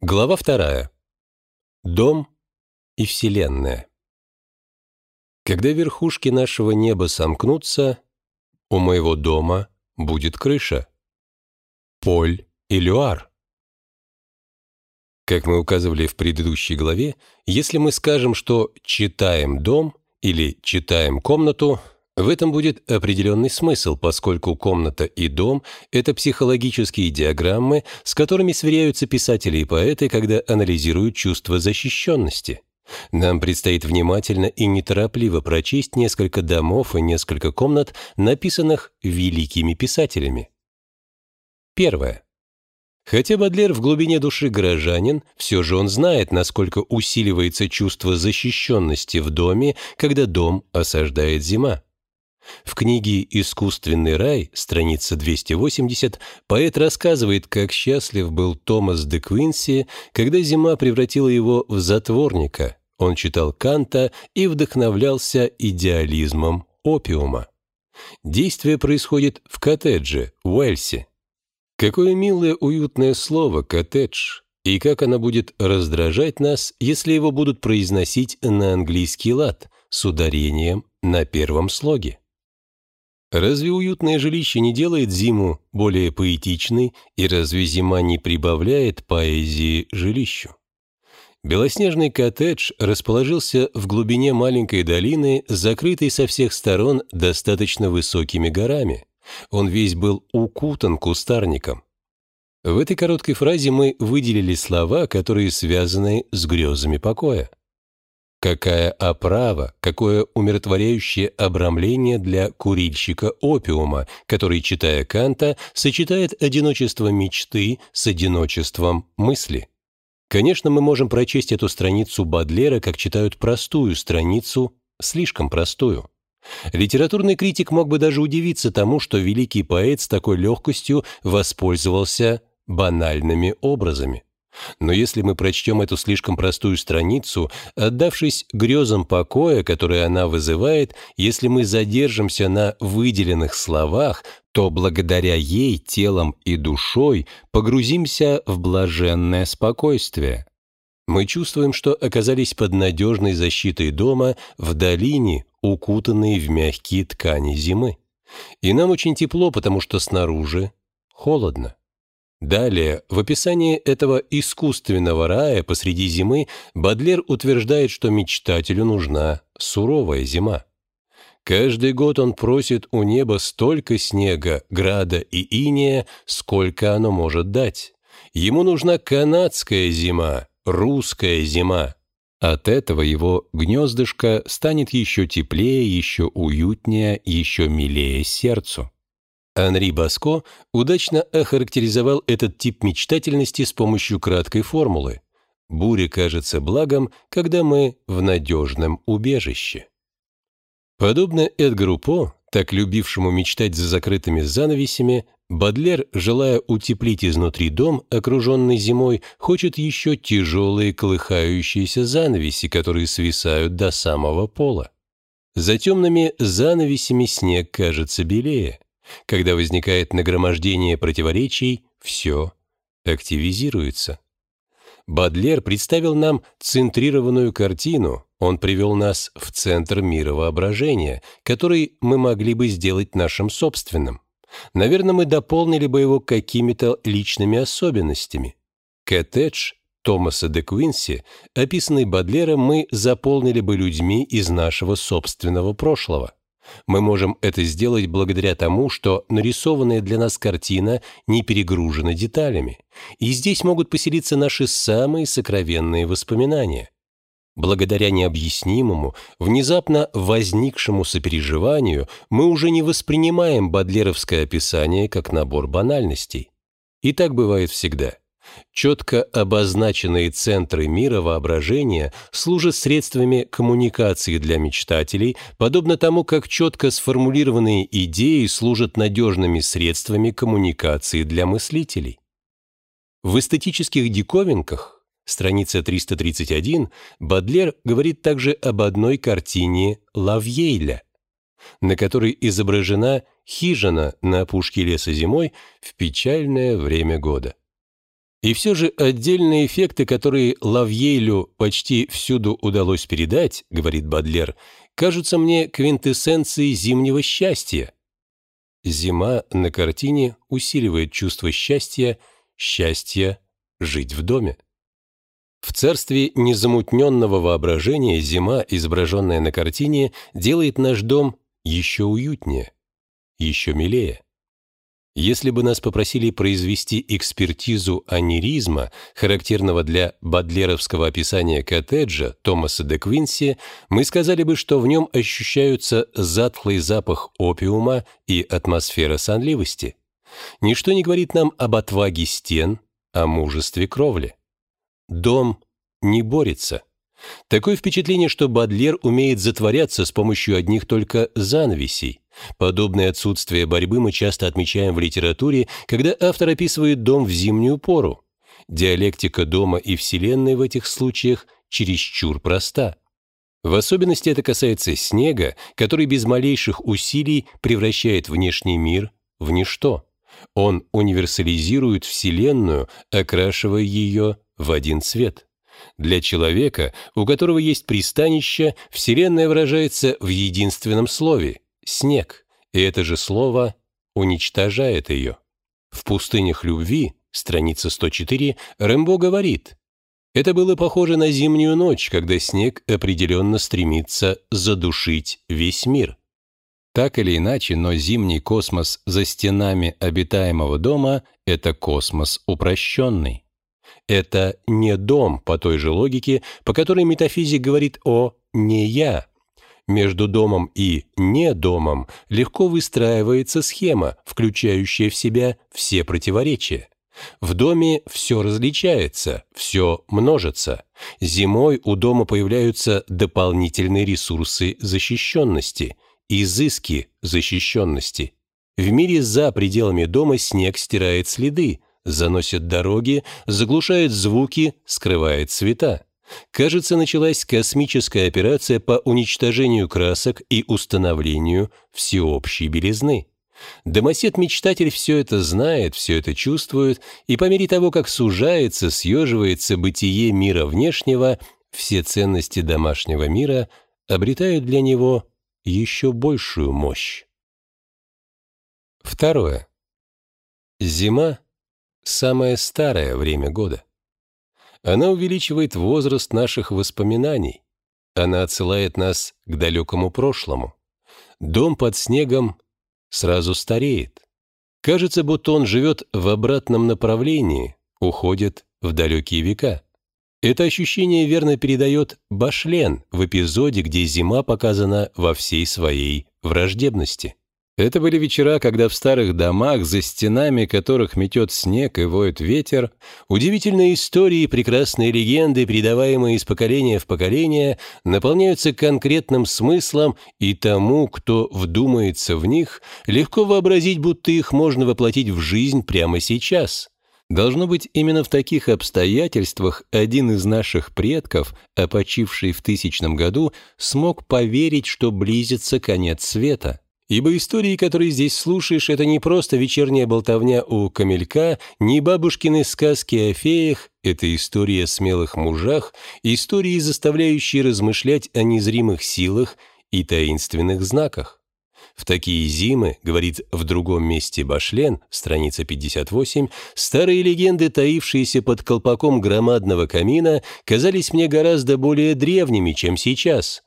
Глава 2. Дом и Вселенная. Когда верхушки нашего неба сомкнутся, у моего дома будет крыша. Поль Элюар. Как мы указывали в предыдущей главе, если мы скажем, что читаем дом или читаем комнату, в этом будет определенный смысл, поскольку комната и дом — это психологические диаграммы, с которыми сверяются писатели и поэты, когда анализируют чувство защищенности. Нам предстоит внимательно и неторопливо прочесть несколько домов и несколько комнат, написанных великими писателями. Первое. Хотя Бодлер в глубине души горожанин, все же он знает, насколько усиливается чувство защищенности в доме, когда дом осаждает зима. В книге «Искусственный рай», страница 280, поэт рассказывает, как счастлив был Томас де Квинси, когда зима превратила его в затворника. Он читал Канта и вдохновлялся идеализмом опиума. Действие происходит в коттедже, в Уэльсе. Какое милое, уютное слово «коттедж», и как оно будет раздражать нас, если его будут произносить на английский лад с ударением на первом слоге. Разве уютное жилище не делает зиму более поэтичной, и разве зима не прибавляет поэзии жилищу? Белоснежный коттедж расположился в глубине маленькой долины, закрытой со всех сторон достаточно высокими горами. Он весь был укутан кустарником. В этой короткой фразе мы выделили слова, которые связаны с грезами покоя. Какая оправа, какое умиротворяющее обрамление для курильщика опиума, который, читая Канта, сочетает одиночество мечты с одиночеством мысли. Конечно, мы можем прочесть эту страницу Бодлера, как читают простую страницу, слишком простую. Литературный критик мог бы даже удивиться тому, что великий поэт с такой легкостью воспользовался банальными образами. Но если мы прочтем эту слишком простую страницу, отдавшись грезам покоя, которые она вызывает, если мы задержимся на выделенных словах, то благодаря ей телом и душой погрузимся в блаженное спокойствие. Мы чувствуем, что оказались под надежной защитой дома в долине, укутанной в мягкие ткани зимы. И нам очень тепло, потому что снаружи холодно. Далее, в описании этого искусственного рая посреди зимы Бодлер утверждает, что мечтателю нужна суровая зима. Каждый год он просит у неба столько снега, града и инея, сколько оно может дать. Ему нужна канадская зима, русская зима. От этого его гнездышко станет еще теплее, еще уютнее, еще милее сердцу. Анри Баско удачно охарактеризовал этот тип мечтательности с помощью краткой формулы: «Буря кажется благом, когда мы в надежном убежище». Подобно Эдгару По, так любившему мечтать за закрытыми занавесями, Бодлер, желая утеплить изнутри дом, окруженный зимой, хочет еще тяжелые колыхающиеся занавеси, которые свисают до самого пола. За темными занавесями снег кажется белее. Когда возникает нагромождение противоречий, все активизируется. Бодлер представил нам центрированную картину, он привел нас в центр мира воображения, который мы могли бы сделать нашим собственным. Наверное, мы дополнили бы его какими-то личными особенностями. Коттедж Томаса де Квинси, описанный Бодлером, мы заполнили бы людьми из нашего собственного прошлого. Мы можем это сделать благодаря тому, что нарисованная для нас картина не перегружена деталями, и здесь могут поселиться наши самые сокровенные воспоминания. Благодаря необъяснимому, внезапно возникшему сопереживанию мы уже не воспринимаем бодлеровское описание как набор банальностей. И так бывает всегда. Четко обозначенные центры мира воображения служат средствами коммуникации для мечтателей, подобно тому, как четко сформулированные идеи служат надежными средствами коммуникации для мыслителей. В эстетических диковинках, страница 331, Бодлер говорит также об одной картине Лавьейля, на которой изображена хижина на опушке леса зимой в печальное время года. И все же отдельные эффекты, которые Лавьейлю почти всюду удалось передать, говорит Бодлер, кажутся мне квинтэссенцией зимнего счастья. Зима на картине усиливает чувство счастья жить в доме. В царстве незамутненного воображения зима, изображенная на картине, делает наш дом еще уютнее, еще милее. Если бы нас попросили произвести экспертизу ониризма, характерного для бодлеровского описания коттеджа Томаса де Квинси, мы сказали бы, что в нем ощущаются затхлый запах опиума и атмосфера сонливости. Ничто не говорит нам об отваге стен, о мужестве кровли. Дом не борется. Такое впечатление, что Бодлер умеет затворяться с помощью одних только занавесей. Подобное отсутствие борьбы мы часто отмечаем в литературе, когда автор описывает дом в зимнюю пору. Диалектика дома и вселенной в этих случаях чересчур проста. В особенности это касается снега, который без малейших усилий превращает внешний мир в ничто. Он универсализирует вселенную, окрашивая ее в один цвет. Для человека, у которого есть пристанище, вселенная выражается в единственном слове — снег, и это же слово уничтожает ее. В «Пустынях любви», страница 104, Рембо говорит: «Это было похоже на зимнюю ночь, когда снег определенно стремится задушить весь мир». Так или иначе, но зимний космос за стенами обитаемого дома — это космос упрощенный. Это не дом по той же логике, по которой метафизик говорит о «не я». Между домом и «не домом» легко выстраивается схема, включающая в себя все противоречия. В доме все различается, все множится. Зимой у дома появляются дополнительные ресурсы защищенности, изыски защищенности. В мире за пределами дома снег стирает следы, заносит дороги, заглушает звуки, скрывает цвета. Кажется, началась космическая операция по уничтожению красок и установлению всеобщей белизны. Домосед-мечтатель все это знает, все это чувствует, и по мере того, как сужается, съеживается бытие мира внешнего, все ценности домашнего мира обретают для него еще большую мощь. Второе. Зима — самое старое время года. Она увеличивает возраст наших воспоминаний. Она отсылает нас к далекому прошлому. Дом под снегом сразу стареет. Кажется, будто он живет в обратном направлении, уходит в далекие века. Это ощущение верно передает Башлен в эпизоде, где зима показана во всей своей враждебности. Это были вечера, когда в старых домах, за стенами которых метет снег и воет ветер, удивительные истории и прекрасные легенды, передаваемые из поколения в поколение, наполняются конкретным смыслом, и тому, кто вдумается в них, легко вообразить, будто их можно воплотить в жизнь прямо сейчас. Должно быть, именно в таких обстоятельствах один из наших предков, опочивший в 1000 году, смог поверить, что близится конец света. Ибо истории, которые здесь слушаешь, это не просто вечерняя болтовня у камелька, не бабушкины сказки о феях, это истории о смелых мужах, истории, заставляющие размышлять о незримых силах и таинственных знаках. В такие зимы, говорит в другом месте Башлен, страница 58, старые легенды, таившиеся под колпаком громадного камина, казались мне гораздо более древними, чем сейчас.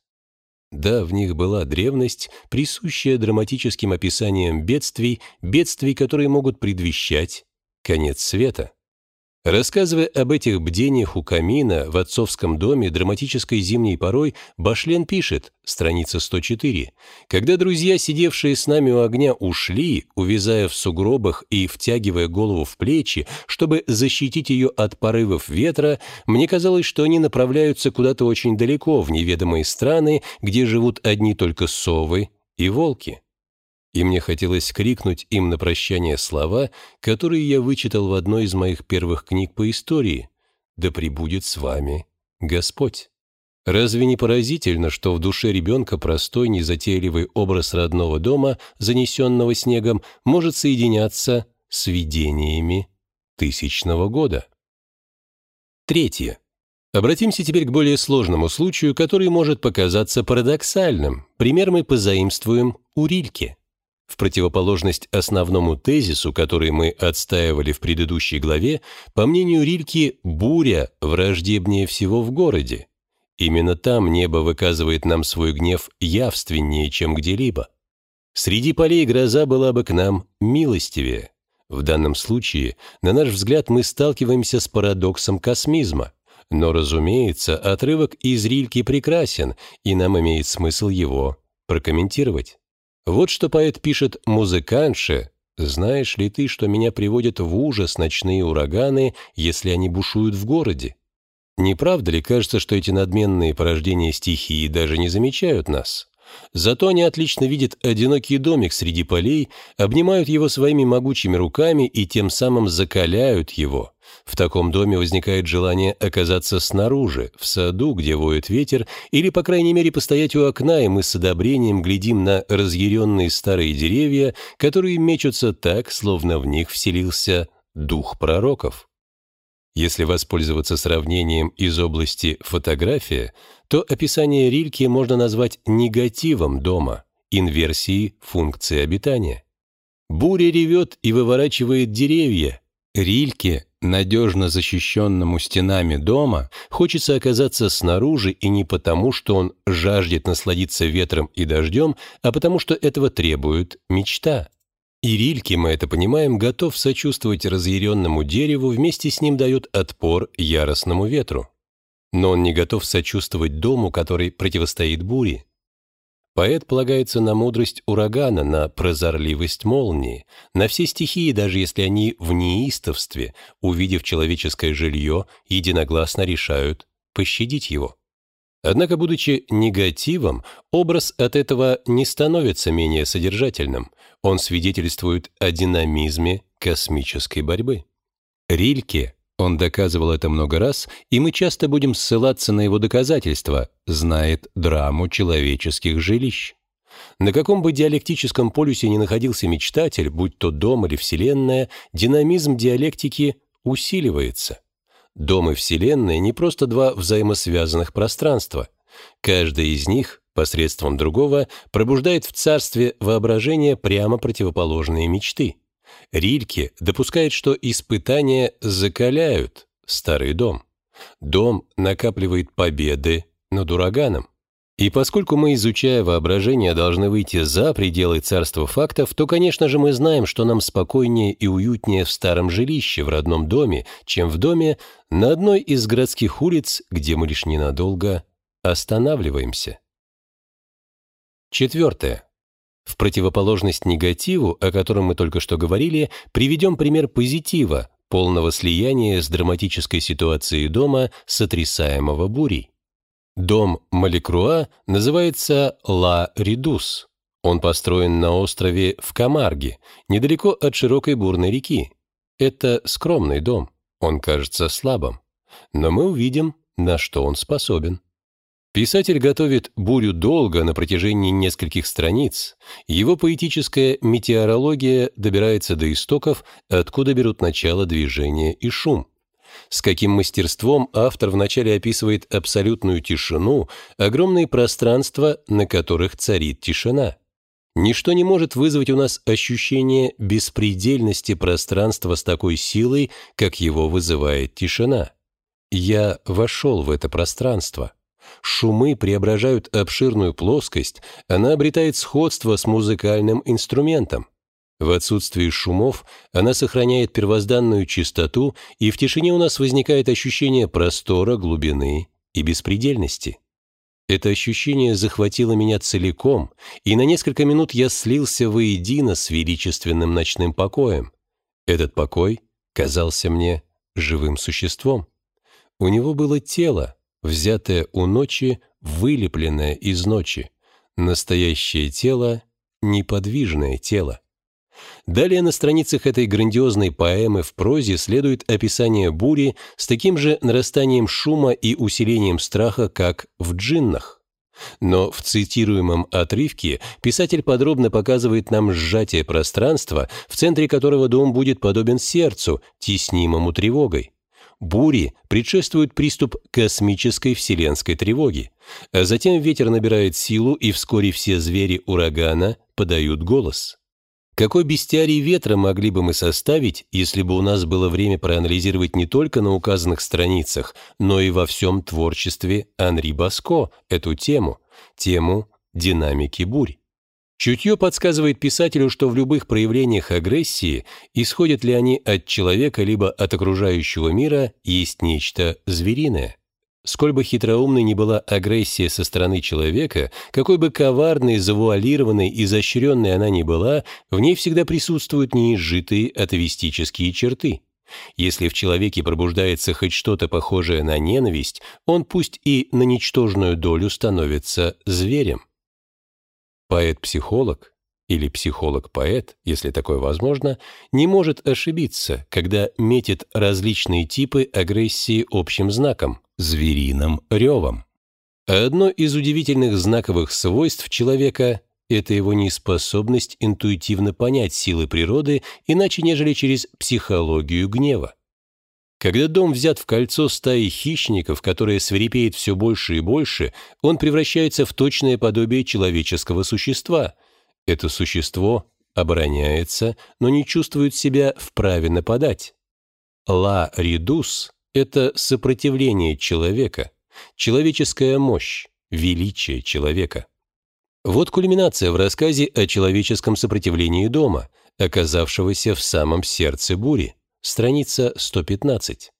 Да, в них была древность, присущая драматическим описаниям бедствий, которые могут предвещать конец света. Рассказывая об этих бдениях у камина в отцовском доме драматической зимней порой, Башлен пишет, страница 104, «Когда друзья, сидевшие с нами у огня, ушли, увязая в сугробах и втягивая голову в плечи, чтобы защитить ее от порывов ветра, мне казалось, что они направляются куда-то очень далеко, в неведомые страны, где живут одни только совы и волки». И мне хотелось крикнуть им на прощание слова, которые я вычитал в одной из моих первых книг по истории: «Да пребудет с вами Господь». Разве не поразительно, что в душе ребенка простой, незатейливый образ родного дома, занесенного снегом, может соединяться с видениями 1000-го года? Третье. Обратимся теперь к более сложному случаю, который может показаться парадоксальным. Пример мы позаимствуем у Рильке. В противоположность основному тезису, который мы отстаивали в предыдущей главе, по мнению Рильки, буря враждебнее всего в городе. Именно там небо выказывает нам свой гнев явственнее, чем где-либо. Среди полей гроза была бы к нам милостивее. В данном случае, на наш взгляд, мы сталкиваемся с парадоксом космизма. Но, разумеется, отрывок из Рильки прекрасен, и нам имеет смысл его прокомментировать. Вот что поэт пишет музыкантше: «Знаешь ли ты, что меня приводят в ужас ночные ураганы, если они бушуют в городе? Не правда ли кажется, что эти надменные порождения стихии даже не замечают нас? Зато они отлично видят одинокий домик среди полей, обнимают его своими могучими руками и тем самым закаляют его. В таком доме возникает желание оказаться снаружи, в саду, где воет ветер, или, по крайней мере, постоять у окна, и мы с одобрением глядим на разъяренные старые деревья, которые мечутся так, словно в них вселился дух пророков». Если воспользоваться сравнением из области фотография, то описание Рильки можно назвать негативом дома, инверсией функции обитания. Буря ревет и выворачивает деревья. Рильке, надежно защищенному стенами дома, хочется оказаться снаружи, и не потому, что он жаждет насладиться ветром и дождем, а потому что этого требует мечта. И Рильке, мы это понимаем, готов сочувствовать разъяренному дереву, вместе с ним дает отпор яростному ветру. Но он не готов сочувствовать дому, который противостоит буре. Поэт полагается на мудрость урагана, на прозорливость молнии, на все стихии, даже если они в неистовстве, увидев человеческое жилье, единогласно решают пощадить его. Однако, будучи негативом, образ от этого не становится менее содержательным. Он свидетельствует о динамизме космической борьбы. Рильке, он доказывал это много раз, и мы часто будем ссылаться на его доказательства, знает драму человеческих жилищ. На каком бы диалектическом полюсе ни находился мечтатель, будь то дом или вселенная, динамизм диалектики усиливается. Дом и вселенная не просто два взаимосвязанных пространства. Каждое из них посредством другого пробуждает в царстве воображения прямо противоположные мечты. Рильке допускает, что испытания закаляют старый дом. Дом накапливает победы над ураганом. И поскольку мы, изучая воображение, должны выйти за пределы царства фактов, то, конечно же, мы знаем, что нам спокойнее и уютнее в старом жилище, в родном доме, чем в доме на одной из городских улиц, где мы лишь ненадолго останавливаемся. Четвертое. В противоположность негативу, о котором мы только что говорили, приведем пример позитива, полного слияния с драматической ситуацией дома, сотрясаемого бурей. Дом Маликруа называется Ла Редус. Он построен на острове в Камарге, недалеко от широкой бурной реки. Это скромный дом, он кажется слабым, но мы увидим, на что он способен. Писатель готовит бурю долго, на протяжении нескольких страниц. Его поэтическая метеорология добирается до истоков, откуда берут начало движение и шум. С каким мастерством автор вначале описывает абсолютную тишину, огромные пространства, на которых царит тишина. Ничто не может вызвать у нас ощущение беспредельности пространства с такой силой, как его вызывает тишина. Я вошел в это пространство. Шумы преображают обширную плоскость, она обретает сходство с музыкальным инструментом. В отсутствии шумов она сохраняет первозданную чистоту, и в тишине у нас возникает ощущение простора, глубины и беспредельности. Это ощущение захватило меня целиком, и на несколько минут я слился воедино с величественным ночным покоем. Этот покой казался мне живым существом. У него было тело, взятое у ночи, вылепленное из ночи, настоящее тело, неподвижное тело. Далее на страницах этой грандиозной поэмы в прозе следует описание бури с таким же нарастанием шума и усилением страха, как в «Джиннах». Но в цитируемом отрывке писатель подробно показывает нам сжатие пространства, в центре которого дом будет подобен сердцу, теснимому тревогой. Бури предшествует приступ космической вселенской тревоги, а затем ветер набирает силу, и вскоре все звери урагана подают голос. Какой бестиарий ветра могли бы мы составить, если бы у нас было время проанализировать не только на указанных страницах, но и во всем творчестве Анри Баско эту тему динамики бурь? Чутье подсказывает писателю, что в любых проявлениях агрессии, исходят ли они от человека либо от окружающего мира, есть нечто звериное. Сколь бы хитроумной ни была агрессия со стороны человека, какой бы коварной, завуалированной, изощренной она ни была, в ней всегда присутствуют неизжитые атовистические черты. Если в человеке пробуждается хоть что-то похожее на ненависть, он пусть и на ничтожную долю становится зверем. Поэт-психолог, или психолог-поэт, если такое возможно, не может ошибиться, когда метит различные типы агрессии общим знаком – звериным ревом. А одно из удивительных знаковых свойств человека – это его неспособность интуитивно понять силы природы иначе, нежели через психологию гнева. Когда дом взят в кольцо стаи хищников, которая свирепеет все больше и больше, он превращается в точное подобие человеческого существа. Это существо обороняется, но не чувствует себя вправе нападать. Ла редус – это сопротивление человека, человеческая мощь, величие человека. Вот кульминация в рассказе о человеческом сопротивлении дома, оказавшегося в самом сердце бури. Страница 115.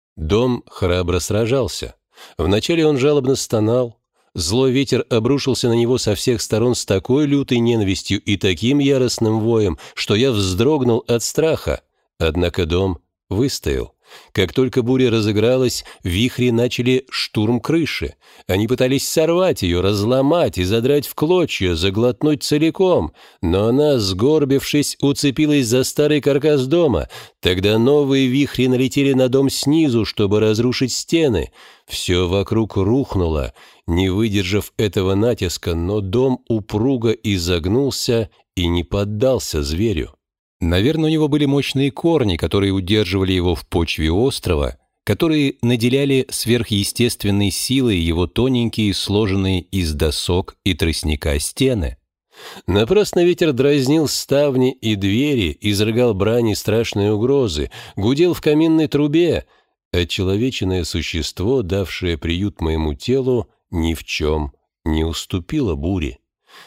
Дом храбро сражался. Вначале он жалобно стонал. Злой ветер обрушился на него со всех сторон с такой лютой ненавистью и таким яростным воем, что я вздрогнул от страха. Однако дом выстоял. Как только буря разыгралась, вихри начали штурм крыши. Они пытались сорвать ее, разломать и задрать в клочья, заглотнуть целиком. Но она, сгорбившись, уцепилась за старый каркас дома. Тогда новые вихри налетели на дом снизу, чтобы разрушить стены. Все вокруг рухнуло, не выдержав этого натиска, но дом упруго изогнулся и не поддался зверю. Наверное, у него были мощные корни, которые удерживали его в почве острова, которые наделяли сверхъестественной силой его тоненькие, сложенные из досок и тростника стены. Напрасно ветер дразнил ставни и двери, изрыгал брань и страшные угрозы, гудел в каминной трубе, а человечное существо, давшее приют моему телу, ни в чем не уступило буре.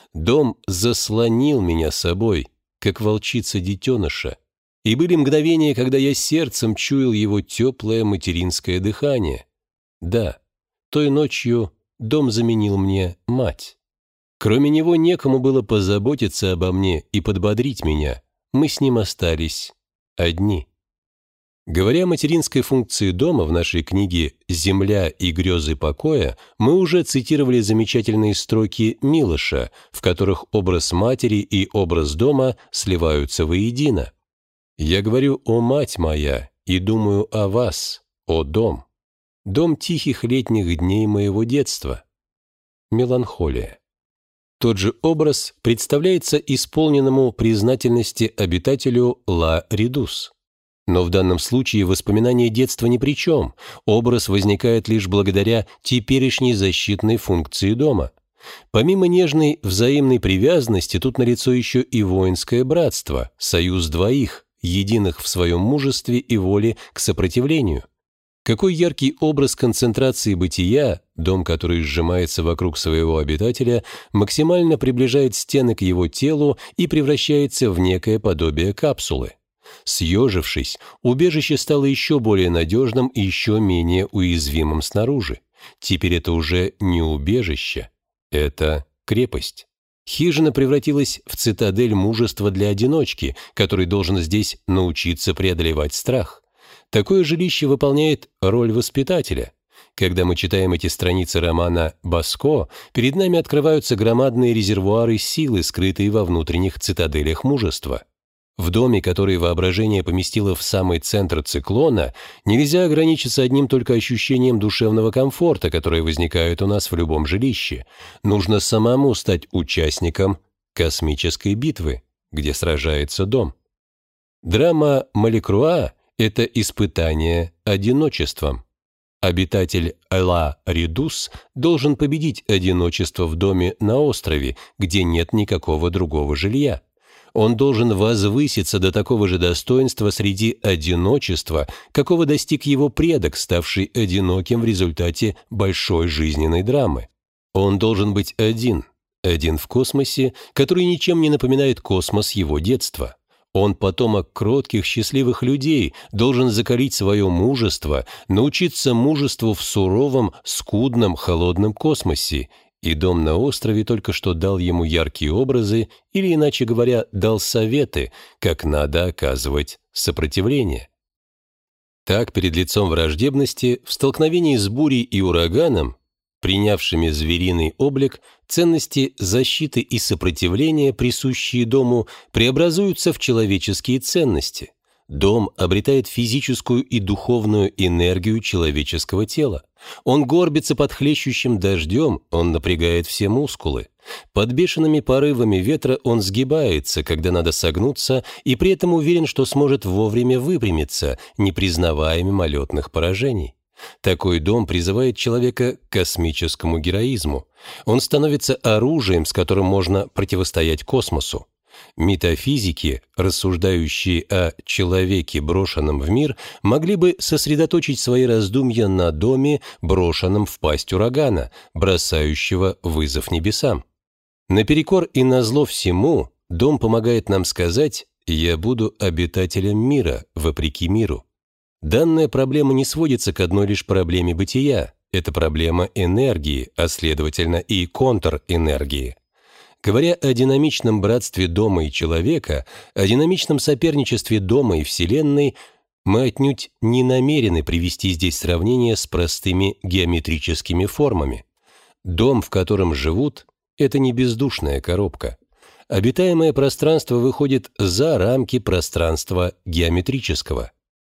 Дом заслонил меня собой, как волчица детеныша, и были мгновения, когда я сердцем чуял его теплое материнское дыхание. Да, той ночью дом заменил мне мать. Кроме него некому было позаботиться обо мне и подбодрить меня, мы с ним остались одни. Говоря о материнской функции дома в нашей книге «Земля и грезы покоя», мы уже цитировали замечательные строки Милоша, в которых образ матери и образ дома сливаются воедино. «Я говорю, о мать моя, и думаю о вас, о дом, дом тихих летних дней моего детства». Меланхолия. Тот же образ представляется исполненному признательности обитателю Ла Редус. Но в данном случае воспоминание детства ни при чем, образ возникает лишь благодаря теперешней защитной функции дома. Помимо нежной взаимной привязанности, тут налицо еще и воинское братство, союз двоих, единых в своем мужестве и воле к сопротивлению. Какой яркий образ концентрации бытия, дом, который сжимается вокруг своего обитателя, максимально приближает стены к его телу и превращается в некое подобие капсулы. Съежившись, убежище стало еще более надежным и еще менее уязвимым снаружи. Теперь это уже не убежище, это крепость. Хижина превратилась в цитадель мужества для одиночки, который должен здесь научиться преодолевать страх. Такое жилище выполняет роль воспитателя. Когда мы читаем эти страницы романа «Баско», перед нами открываются громадные резервуары силы, скрытые во внутренних цитаделях мужества. В доме, который воображение поместило в самый центр циклона, нельзя ограничиться одним только ощущением душевного комфорта, которое возникает у нас в любом жилище. Нужно самому стать участником космической битвы, где сражается дом. Драма Маликруа Это испытание одиночеством. Обитатель Ла-Редус должен победить одиночество в доме на острове, где нет никакого другого жилья. Он должен возвыситься до такого же достоинства среди одиночества, какого достиг его предок, ставший одиноким в результате большой жизненной драмы. Он должен быть один в космосе, который ничем не напоминает космос его детства. Он, потомок кротких, счастливых людей, должен закалить свое мужество, научиться мужеству в суровом, скудном, холодном космосе, и дом на острове только что дал ему яркие образы, или, иначе говоря, дал советы, как надо оказывать сопротивление. Так, перед лицом враждебности, в столкновении с бурей и ураганом, принявшими звериный облик, ценности защиты и сопротивления, присущие дому, преобразуются в человеческие ценности. Дом обретает физическую и духовную энергию человеческого тела. Он горбится под хлещущим дождем, он напрягает все мускулы. Под бешеными порывами ветра он сгибается, когда надо согнуться, и при этом уверен, что сможет вовремя выпрямиться, не признавая мимолетных поражений. Такой дом призывает человека к космическому героизму. Он становится оружием, с которым можно противостоять космосу. Метафизики, рассуждающие о человеке, брошенном в мир, могли бы сосредоточить свои раздумья на доме, брошенном в пасть урагана, бросающего вызов небесам. Наперекор и назло всему, дом помогает нам сказать «я буду обитателем мира, вопреки миру». Данная проблема не сводится к одной лишь проблеме бытия. Это проблема энергии, а следовательно и контрэнергии. Говоря о динамичном братстве дома и человека, о динамичном соперничестве дома и Вселенной, мы отнюдь не намерены привести здесь сравнение с простыми геометрическими формами. Дом, в котором живут, это не бездушная коробка. Обитаемое пространство выходит за рамки пространства геометрического.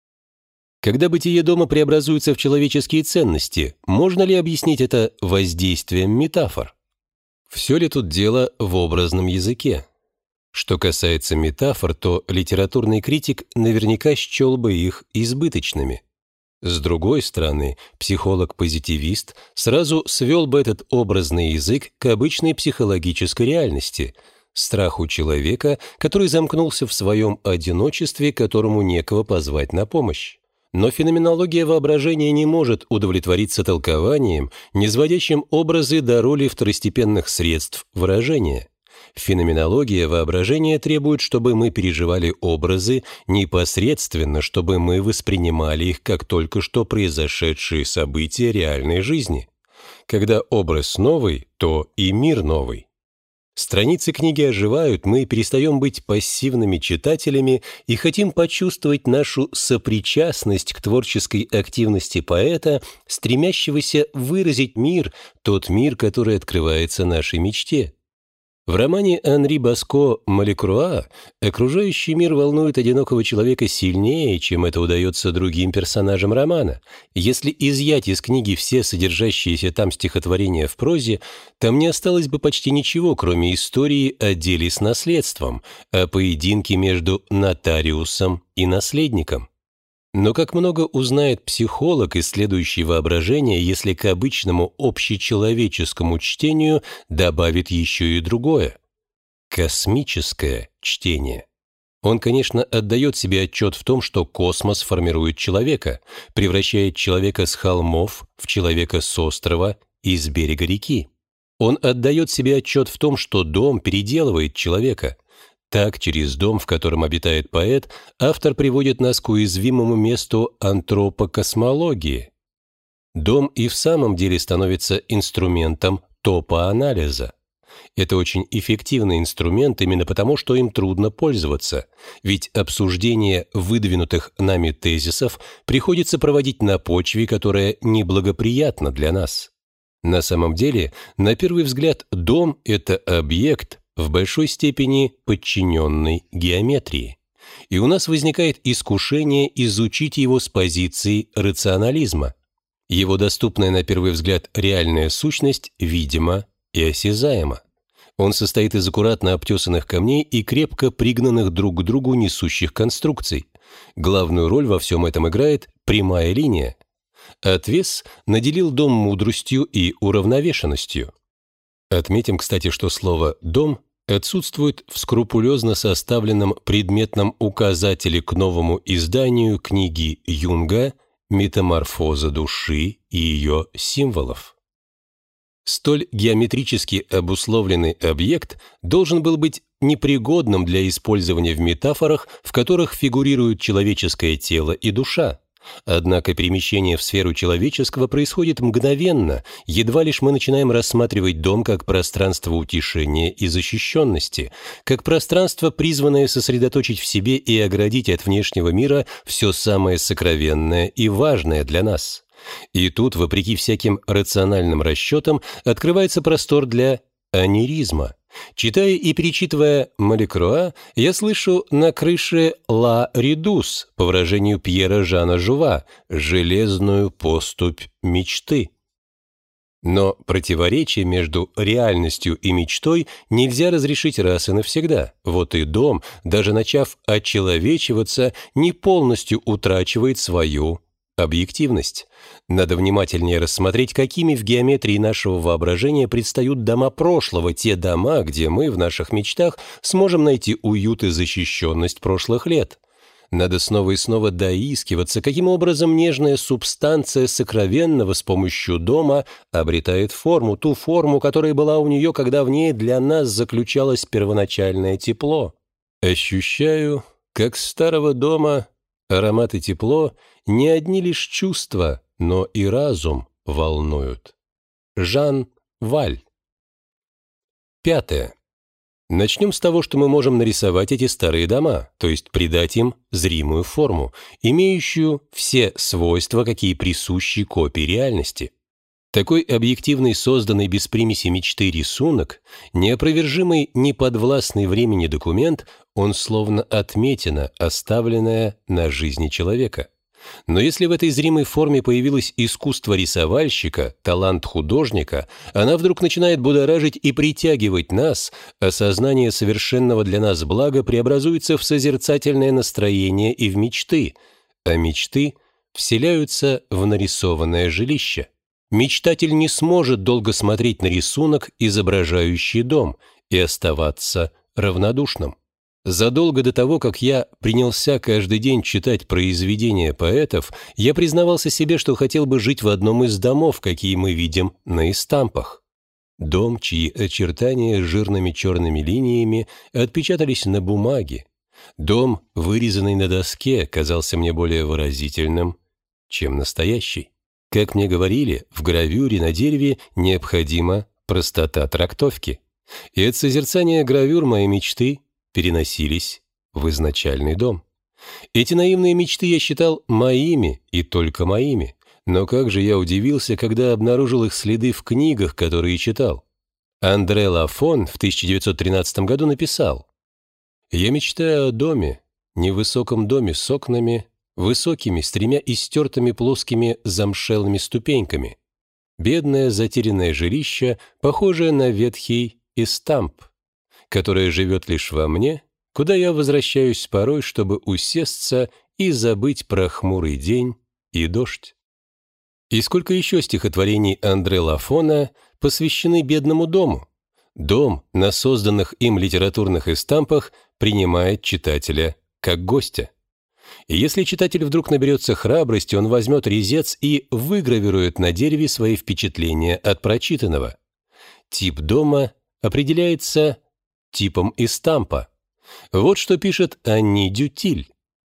Когда бытие дома преобразуется в человеческие ценности, можно ли объяснить это воздействием метафор? Все ли тут дело в образном языке? Что касается метафор, то литературный критик наверняка счел бы их избыточными. С другой стороны, психолог-позитивист сразу свел бы этот образный язык к обычной психологической реальности, страху человека, который замкнулся в своем одиночестве, которому некого позвать на помощь. Но феноменология воображения не может удовлетвориться толкованием, низводящим образы до роли второстепенных средств выражения. Феноменология воображения требует, чтобы мы переживали образы непосредственно, чтобы мы воспринимали их как только что произошедшие события реальной жизни. Когда образ новый, то и мир новый. Страницы книги оживают, мы перестаем быть пассивными читателями и хотим почувствовать нашу сопричастность к творческой активности поэта, стремящегося выразить мир, тот мир, который открывается нашей мечте. В романе Анри Баско «Малекруа» окружающий мир волнует одинокого человека сильнее, чем это удается другим персонажам романа. Если изъять из книги все содержащиеся там стихотворения в прозе, там не осталось бы почти ничего, кроме истории о деле с наследством, о поединке между нотариусом и наследником. Но как много узнает психолог, исследующий воображение, если к обычному общечеловеческому чтению добавит еще и другое – космическое чтение. Он, конечно, отдает себе отчет в том, что космос формирует человека, превращает человека с холмов в человека с острова и с берега реки. Он отдает себе отчет в том, что дом переделывает человека. Так, через дом, в котором обитает поэт, автор приводит нас к уязвимому месту антропокосмологии. Дом и в самом деле становится инструментом топоанализа. Это очень эффективный инструмент именно потому, что им трудно пользоваться, ведь обсуждение выдвинутых нами тезисов приходится проводить на почве, которая неблагоприятна для нас. На самом деле, на первый взгляд, дом – это объект, в большой степени подчиненный геометрии. И у нас возникает искушение изучить его с позиции рационализма. Его доступная на первый взгляд реальная сущность видима и осязаема. Он состоит из аккуратно обтесанных камней и крепко пригнанных друг к другу несущих конструкций. Главную роль во всем этом играет прямая линия. Отвес наделил дом мудростью и уравновешенностью. Отметим, кстати, что слово «дом» отсутствует в скрупулезно составленном предметном указателе к новому изданию книги Юнга «Метаморфоза души и ее символов». Столь геометрически обусловленный объект должен был быть непригодным для использования в метафорах, в которых фигурируют человеческое тело и душа. Однако перемещение в сферу человеческого происходит мгновенно, едва лишь мы начинаем рассматривать дом как пространство утешения и защищенности, как пространство, призванное сосредоточить в себе и оградить от внешнего мира все самое сокровенное и важное для нас. И тут, вопреки всяким рациональным расчетам, открывается простор для аниризма. Читая и перечитывая Маликруа, я слышу на крыше «Ла Редус», по выражению Пьера Жана Жува, «железную поступь мечты». Но противоречие между реальностью и мечтой нельзя разрешить раз и навсегда. Вот и дом, даже начав очеловечиваться, не полностью утрачивает свою объективность. Надо внимательнее рассмотреть, какими в геометрии нашего воображения предстают дома прошлого, те дома, где мы в наших мечтах сможем найти уют и защищенность прошлых лет. Надо снова и снова доискиваться, каким образом нежная субстанция сокровенного с помощью дома обретает форму, ту форму, которая была у нее, когда в ней для нас заключалось первоначальное тепло. Ощущаю, как с старого дома аромат и тепло не одни лишь чувства, но и разум волнуют. Жан Валь. 5. Начнем с того, что мы можем нарисовать эти старые дома, то есть придать им зримую форму, имеющую все свойства, какие присущи копии реальности. Такой объективный, созданный без примеси мечты рисунок, неопровержимый, неподвластный времени документ, он словно отметина, оставленная на жизни человека. Но если в этой зримой форме появилось искусство рисовальщика, талант художника, она вдруг начинает будоражить и притягивать нас, а сознание совершенного для нас блага преобразуется в созерцательное настроение и в мечты, а мечты вселяются в нарисованное жилище. Мечтатель не сможет долго смотреть на рисунок, изображающий дом, и оставаться равнодушным. Задолго до того, как я принялся каждый день читать произведения поэтов, я признавался себе, что хотел бы жить в одном из домов, какие мы видим на эстампах. Дом, чьи очертания жирными черными линиями отпечатались на бумаге. Дом, вырезанный на доске, казался мне более выразительным, чем настоящий. Как мне говорили, в гравюре на дереве необходима простота трактовки. И от созерцания гравюр моей мечты переносились в изначальный дом. Эти наивные мечты я считал моими и только моими, но как же я удивился, когда обнаружил их следы в книгах, которые читал. Андре Лафон в 1913 году написал: «Я мечтаю о доме, невысоком доме с окнами, высокими, с 3 истертыми плоскими замшелыми ступеньками. Бедное затерянное жилище, похожее на ветхий эстамп, которое живет лишь во мне, куда я возвращаюсь порой, чтобы усесться и забыть про хмурый день и дождь». И сколько еще стихотворений Андре Лафона посвящены бедному дому. Дом на созданных им литературных эстампах принимает читателя как гостя. И если читатель вдруг наберется храбрости, он возьмет резец и выгравирует на дереве свои впечатления от прочитанного. Тип дома определяется типом эстампа. Вот что пишет Анни Дютиль.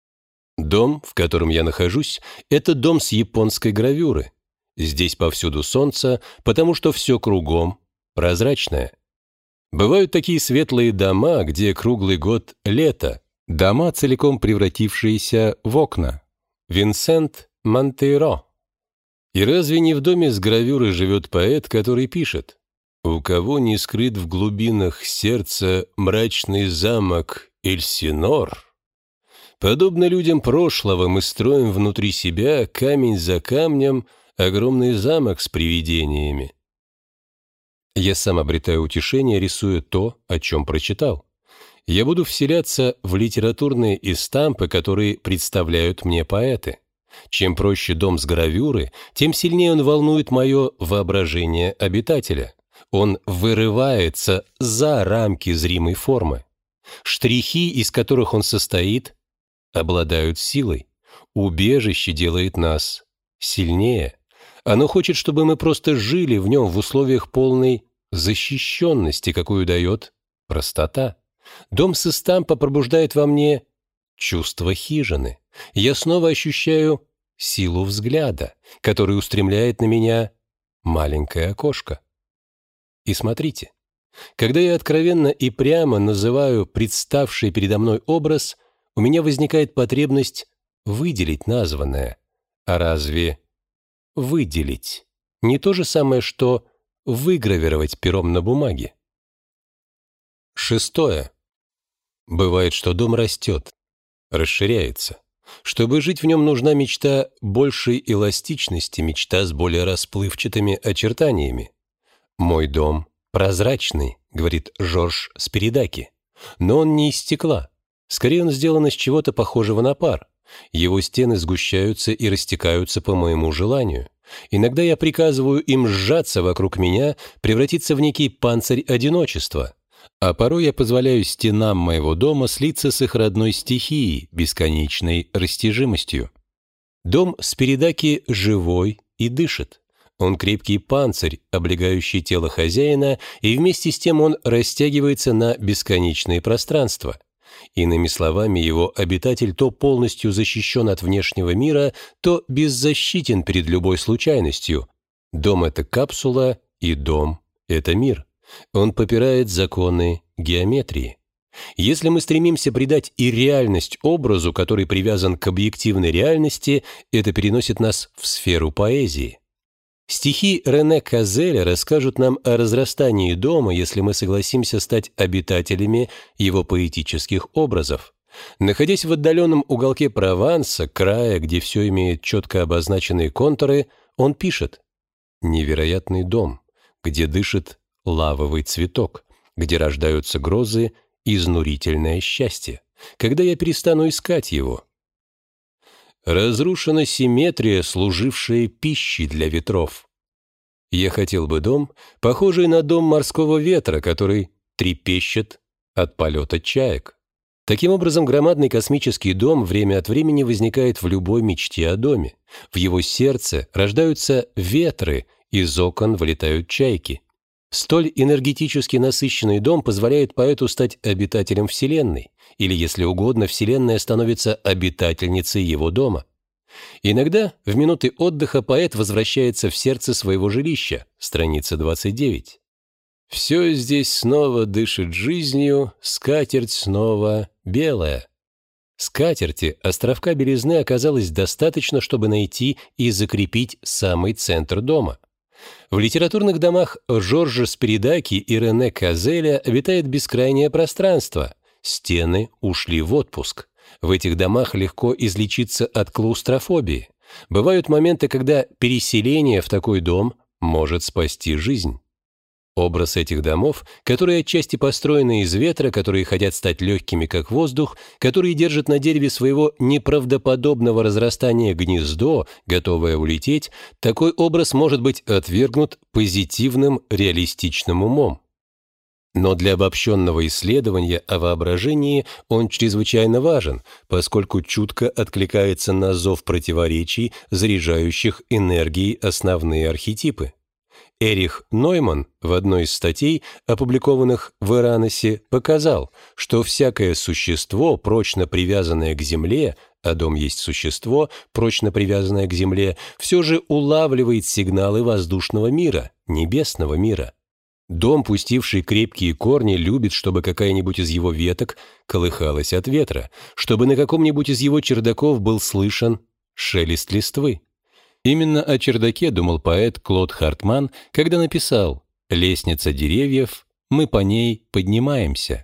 «Дом, в котором я нахожусь, это дом с японской гравюры. Здесь повсюду солнце, потому что все кругом прозрачное. Бывают такие светлые дома, где круглый год лето, дома, целиком превратившиеся в окна. Винсент Монтейро. И разве не в доме с гравюрой живет поэт, который пишет: «У кого не скрыт в глубинах сердца мрачный замок Эльсинор? Подобно людям прошлого мы строим внутри себя, камень за камнем, огромный замок с привидениями». Я сам обретаю утешение, рисуя то, о чем прочитал. Я буду вселяться в литературные эстампы, которые представляют мне поэты. Чем проще дом с гравюры, тем сильнее он волнует мое воображение обитателя. Он вырывается за рамки зримой формы. Штрихи, из которых он состоит, обладают силой. Убежище делает нас сильнее. Оно хочет, чтобы мы просто жили в нем в условиях полной защищенности, какую дает простота. Дом с эстампа пробуждает во мне чувство хижины. Я снова ощущаю силу взгляда, который устремляет на меня маленькое окошко. И смотрите, когда я откровенно и прямо называю представший передо мной образ, у меня возникает потребность выделить названное. А разве выделить не то же самое, что выгравировать пером на бумаге? 6. Бывает, что дом растет, расширяется. Чтобы жить в нем, нужна мечта большей эластичности, мечта с более расплывчатыми очертаниями. «Мой дом прозрачный», — говорит Жорж Спиридаки, но он не из стекла. Скорее, он сделан из чего-то похожего на пар. Его стены сгущаются и растекаются по моему желанию. Иногда я приказываю им сжаться вокруг меня, превратиться в некий панцирь одиночества. А порой я позволяю стенам моего дома слиться с их родной стихией, бесконечной растяжимостью. Дом Спиридаки живой и дышит. Он крепкий панцирь, облегающий тело хозяина, и вместе с тем он растягивается на бесконечные пространства. Иными словами, его обитатель то полностью защищен от внешнего мира, то беззащитен перед любой случайностью. Дом — это капсула, и дом — это мир. Он попирает законы геометрии. Если мы стремимся придать и реальность образу, который привязан к объективной реальности, это переносит нас в сферу поэзии. Стихи Рене Казеля расскажут нам о разрастании дома, если мы согласимся стать обитателями его поэтических образов. Находясь в отдаленном уголке Прованса, края, где все имеет четко обозначенные контуры, он пишет: «Невероятный дом, где дышит лавовый цветок, где рождаются грозы, изнурительное счастье. Когда я перестану искать его? Разрушена симметрия, служившая пищей для ветров. Я хотел бы дом, похожий на дом морского ветра, который трепещет от полета чаек». Таким образом, громадный космический дом время от времени возникает в любой мечте о доме. В его сердце рождаются ветры, из окон вылетают чайки. Столь энергетически насыщенный дом позволяет поэту стать обитателем Вселенной, или, если угодно, Вселенная становится обитательницей его дома. Иногда в минуты отдыха поэт возвращается в сердце своего жилища, страница 29. «Все здесь снова дышит жизнью, скатерть снова белая». Скатерти островка белизны оказалось достаточно, чтобы найти и закрепить самый центр дома. В литературных домах Жоржа Спиридаки и Рене Казеля обитает бескрайнее пространство. Стены ушли в отпуск. В этих домах легко излечиться от клаустрофобии. Бывают моменты, когда переселение в такой дом может спасти жизнь. Образ этих домов, которые отчасти построены из ветра, которые хотят стать легкими, как воздух, которые держат на дереве своего неправдоподобного разрастания гнездо, готовое улететь, такой образ может быть отвергнут позитивным реалистичным умом. Но для обобщенного исследования о воображении он чрезвычайно важен, поскольку чутко откликается на зов противоречий, заряжающих энергией основные архетипы. Эрих Нойман в одной из статей, опубликованных в Эраносе, показал, что всякое существо, прочно привязанное к Земле, а дом есть существо, прочно привязанное к Земле, все же улавливает сигналы воздушного мира, небесного мира. Дом, пустивший крепкие корни, любит, чтобы какая-нибудь из его веток колыхалась от ветра, чтобы на каком-нибудь из его чердаков был слышен шелест листвы. Именно о чердаке думал поэт Клод Хартман, когда написал «Лестница деревьев, мы по ней поднимаемся».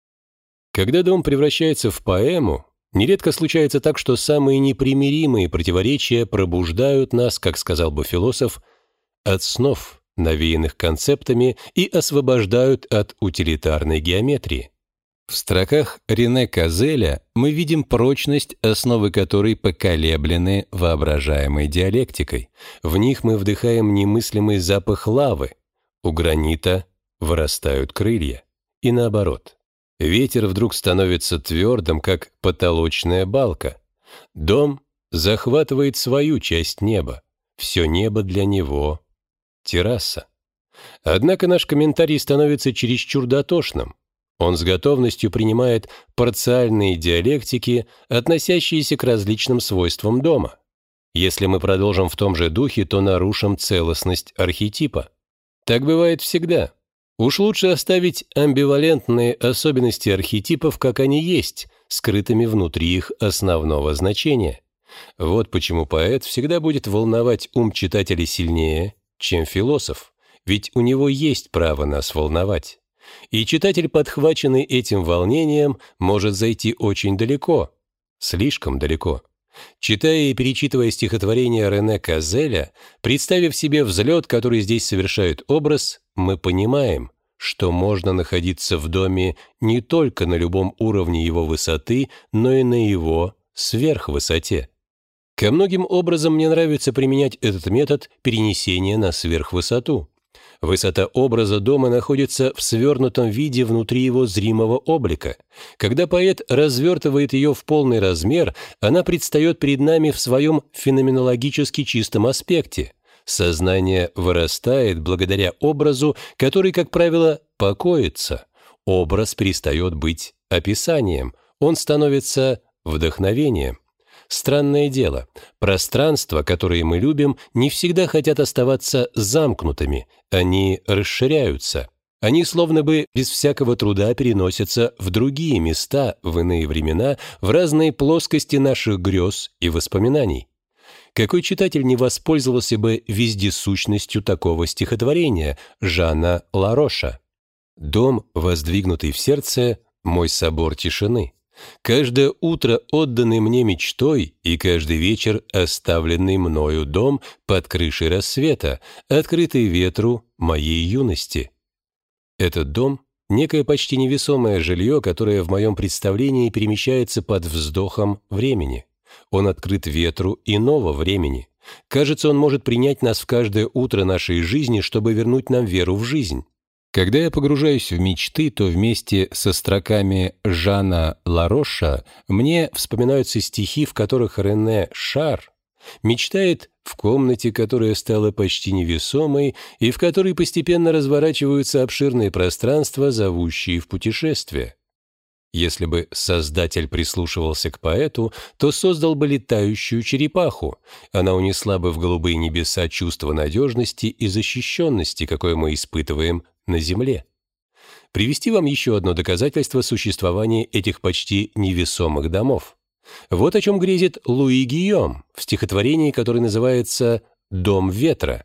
Когда дом превращается в поэму, нередко случается так, что самые непримиримые противоречия пробуждают нас, как сказал бы философ, от снов, навеянных концептами, и освобождают от утилитарной геометрии. В строках Рене Козеля мы видим прочность, основы которой поколеблены воображаемой диалектикой. В них мы вдыхаем немыслимый запах лавы. У гранита вырастают крылья. И наоборот. Ветер вдруг становится твердым, как потолочная балка. Дом захватывает свою часть неба. Все небо для него — терраса. Однако наш комментарий становится чересчур дотошным. Он с готовностью принимает парциальные диалектики, относящиеся к различным свойствам дома. Если мы продолжим в том же духе, то нарушим целостность архетипа. Так бывает всегда. Уж лучше оставить амбивалентные особенности архетипов, как они есть, скрытыми внутри их основного значения. Вот почему поэт всегда будет волновать ум читателя сильнее, чем философ, ведь у него есть право нас волновать. И читатель, подхваченный этим волнением, может зайти очень далеко, слишком далеко. Читая и перечитывая стихотворение Рене Козеля, представив себе взлет, который здесь совершает образ, мы понимаем, что можно находиться в доме не только на любом уровне его высоты, но и на его сверхвысоте. Ко многим образом мне нравится применять этот метод перенесения на сверхвысоту. Высота образа дома находится в свернутом виде внутри его зримого облика. Когда поэт развертывает ее в полный размер, она предстает перед нами в своем феноменологически чистом аспекте. Сознание вырастает благодаря образу, который, как правило, покоится. Образ перестает быть описанием, он становится вдохновением. Странное дело, пространства, которые мы любим, не всегда хотят оставаться замкнутыми, они расширяются. Они словно бы без всякого труда переносятся в другие места, в иные времена, в разные плоскости наших грез и воспоминаний. Какой читатель не воспользовался бы вездесущностью такого стихотворения Жана Лароша? «Дом, воздвигнутый в сердце, мой собор тишины. Каждое утро отданный мне мечтой, и каждый вечер оставленный мною дом под крышей рассвета, открытый ветру моей юности». Этот дом — некое почти невесомое жилье, которое в моем представлении перемещается под вздохом времени. Он открыт ветру иного времени. Кажется, он может принять нас в каждое утро нашей жизни, чтобы вернуть нам веру в жизнь. Когда я погружаюсь в мечты, то вместе со строками Жана Лароша мне вспоминаются стихи, в которых Рене Шар мечтает в комнате, которая стала почти невесомой и в которой постепенно разворачиваются обширные пространства, зовущие в путешествие. Если бы Создатель прислушивался к поэту, то создал бы летающую черепаху. Она унесла бы в голубые небеса чувство надежности и защищенности, какое мы испытываем на земле. Привести вам еще одно доказательство существования этих почти невесомых домов. Вот о чем грезит Луи Гийом в стихотворении, которое называется «Дом ветра».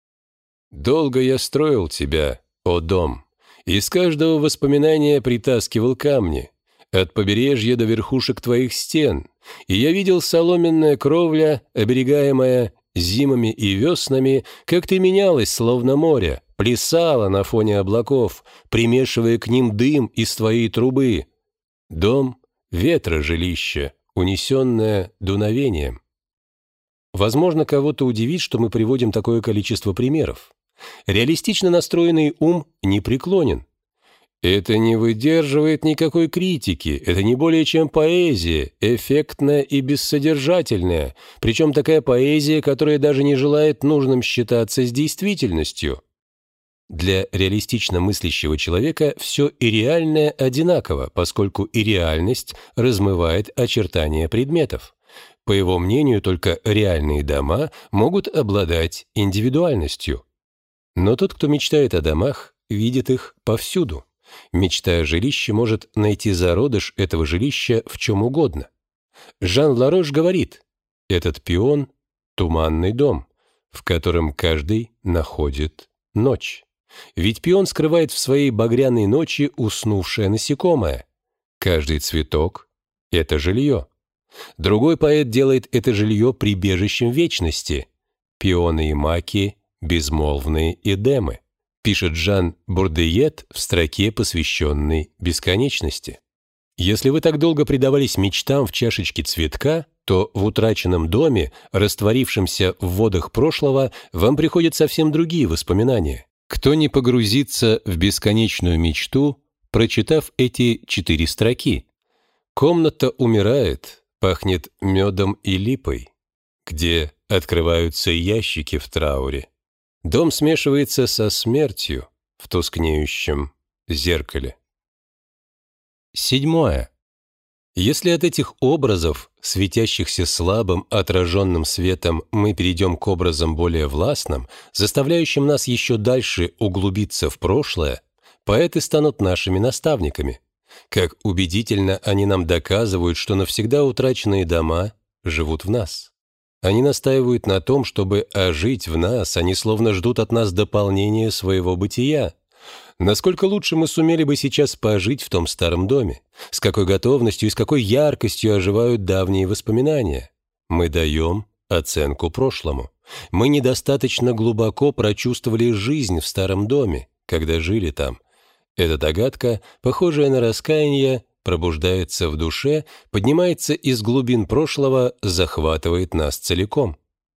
«Долго я строил тебя, о дом, из каждого воспоминания притаскивал камни, от побережья до верхушек твоих стен, и я видел соломенная кровля, оберегаемая зимами и веснами, как ты менялась, словно море, плясала на фоне облаков, примешивая к ним дым из твоей трубы. Дом ветра жилище, унесенное дуновением». Возможно, кого-то удивит, что мы приводим такое количество примеров. Реалистично настроенный ум непреклонен. Это не выдерживает никакой критики, это не более чем поэзия, эффектная и бессодержательная, причем такая поэзия, которая даже не желает нужным считаться с действительностью. Для реалистично мыслящего человека все и реальное одинаково, поскольку и реальность размывает очертания предметов. По его мнению, только реальные дома могут обладать индивидуальностью. Но тот, кто мечтает о домах, видит их повсюду. Мечта о жилище может найти зародыш этого жилища в чем угодно. Жан Ларош говорит: «Этот пион — туманный дом, в котором каждый находит ночь. Ведь пион скрывает в своей багряной ночи уснувшее насекомое. Каждый цветок — это жилье. Другой поэт делает это жилье прибежищем вечности. Пионы и маки — безмолвные эдемы», пишет Жан Бурдеет в строке, посвященной бесконечности. Если вы так долго предавались мечтам в чашечке цветка, то в утраченном доме, растворившемся в водах прошлого, вам приходят совсем другие воспоминания. Кто не погрузится в бесконечную мечту, прочитав эти 4 строки? Комната умирает, пахнет медом и липой, где открываются ящики в трауре. Дом смешивается со смертью в тускнеющем зеркале. 7. Если от этих образов, светящихся слабым отраженным светом, мы перейдем к образам более властным, заставляющим нас еще дальше углубиться в прошлое, поэты станут нашими наставниками. Как убедительно они нам доказывают, что навсегда утраченные дома живут в нас. Они настаивают на том, чтобы ожить в нас, они словно ждут от нас дополнения своего бытия. Насколько лучше мы сумели бы сейчас пожить в том старом доме? С какой готовностью и с какой яркостью оживают давние воспоминания? Мы даем оценку прошлому. Мы недостаточно глубоко прочувствовали жизнь в старом доме, когда жили там. Эта догадка, похожая на раскаяние, пробуждается в душе, поднимается из глубин прошлого, захватывает нас целиком.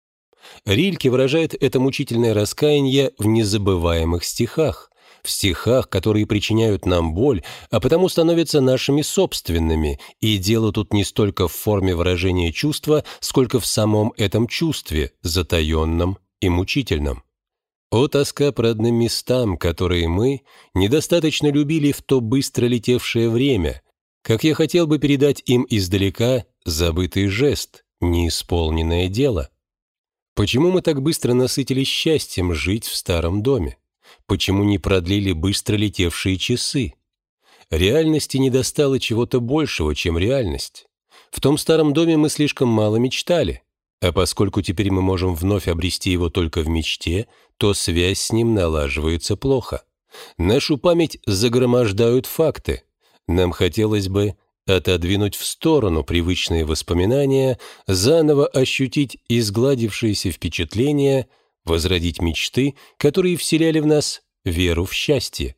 Рильке выражает это мучительное раскаяние в незабываемых стихах, в стихах, которые причиняют нам боль, а потому становятся нашими собственными, и дело тут не столько в форме выражения чувства, сколько в самом этом чувстве, затаенном и мучительном. О, тоска по родным местам, которые мы недостаточно любили в то быстро летевшее время, как я хотел бы передать им издалека забытый жест, неисполненное дело. Почему мы так быстро насытились счастьем жить в старом доме? Почему не продлили быстро летевшие часы? Реальности не достало чего-то большего, чем реальность. В том старом доме мы слишком мало мечтали, а поскольку теперь мы можем вновь обрести его только в мечте, то связь с ним налаживается плохо. Нашу память загромождают факты. Нам хотелось бы отодвинуть в сторону привычные воспоминания, заново ощутить изгладившиеся впечатления, возродить мечты, которые вселяли в нас веру в счастье.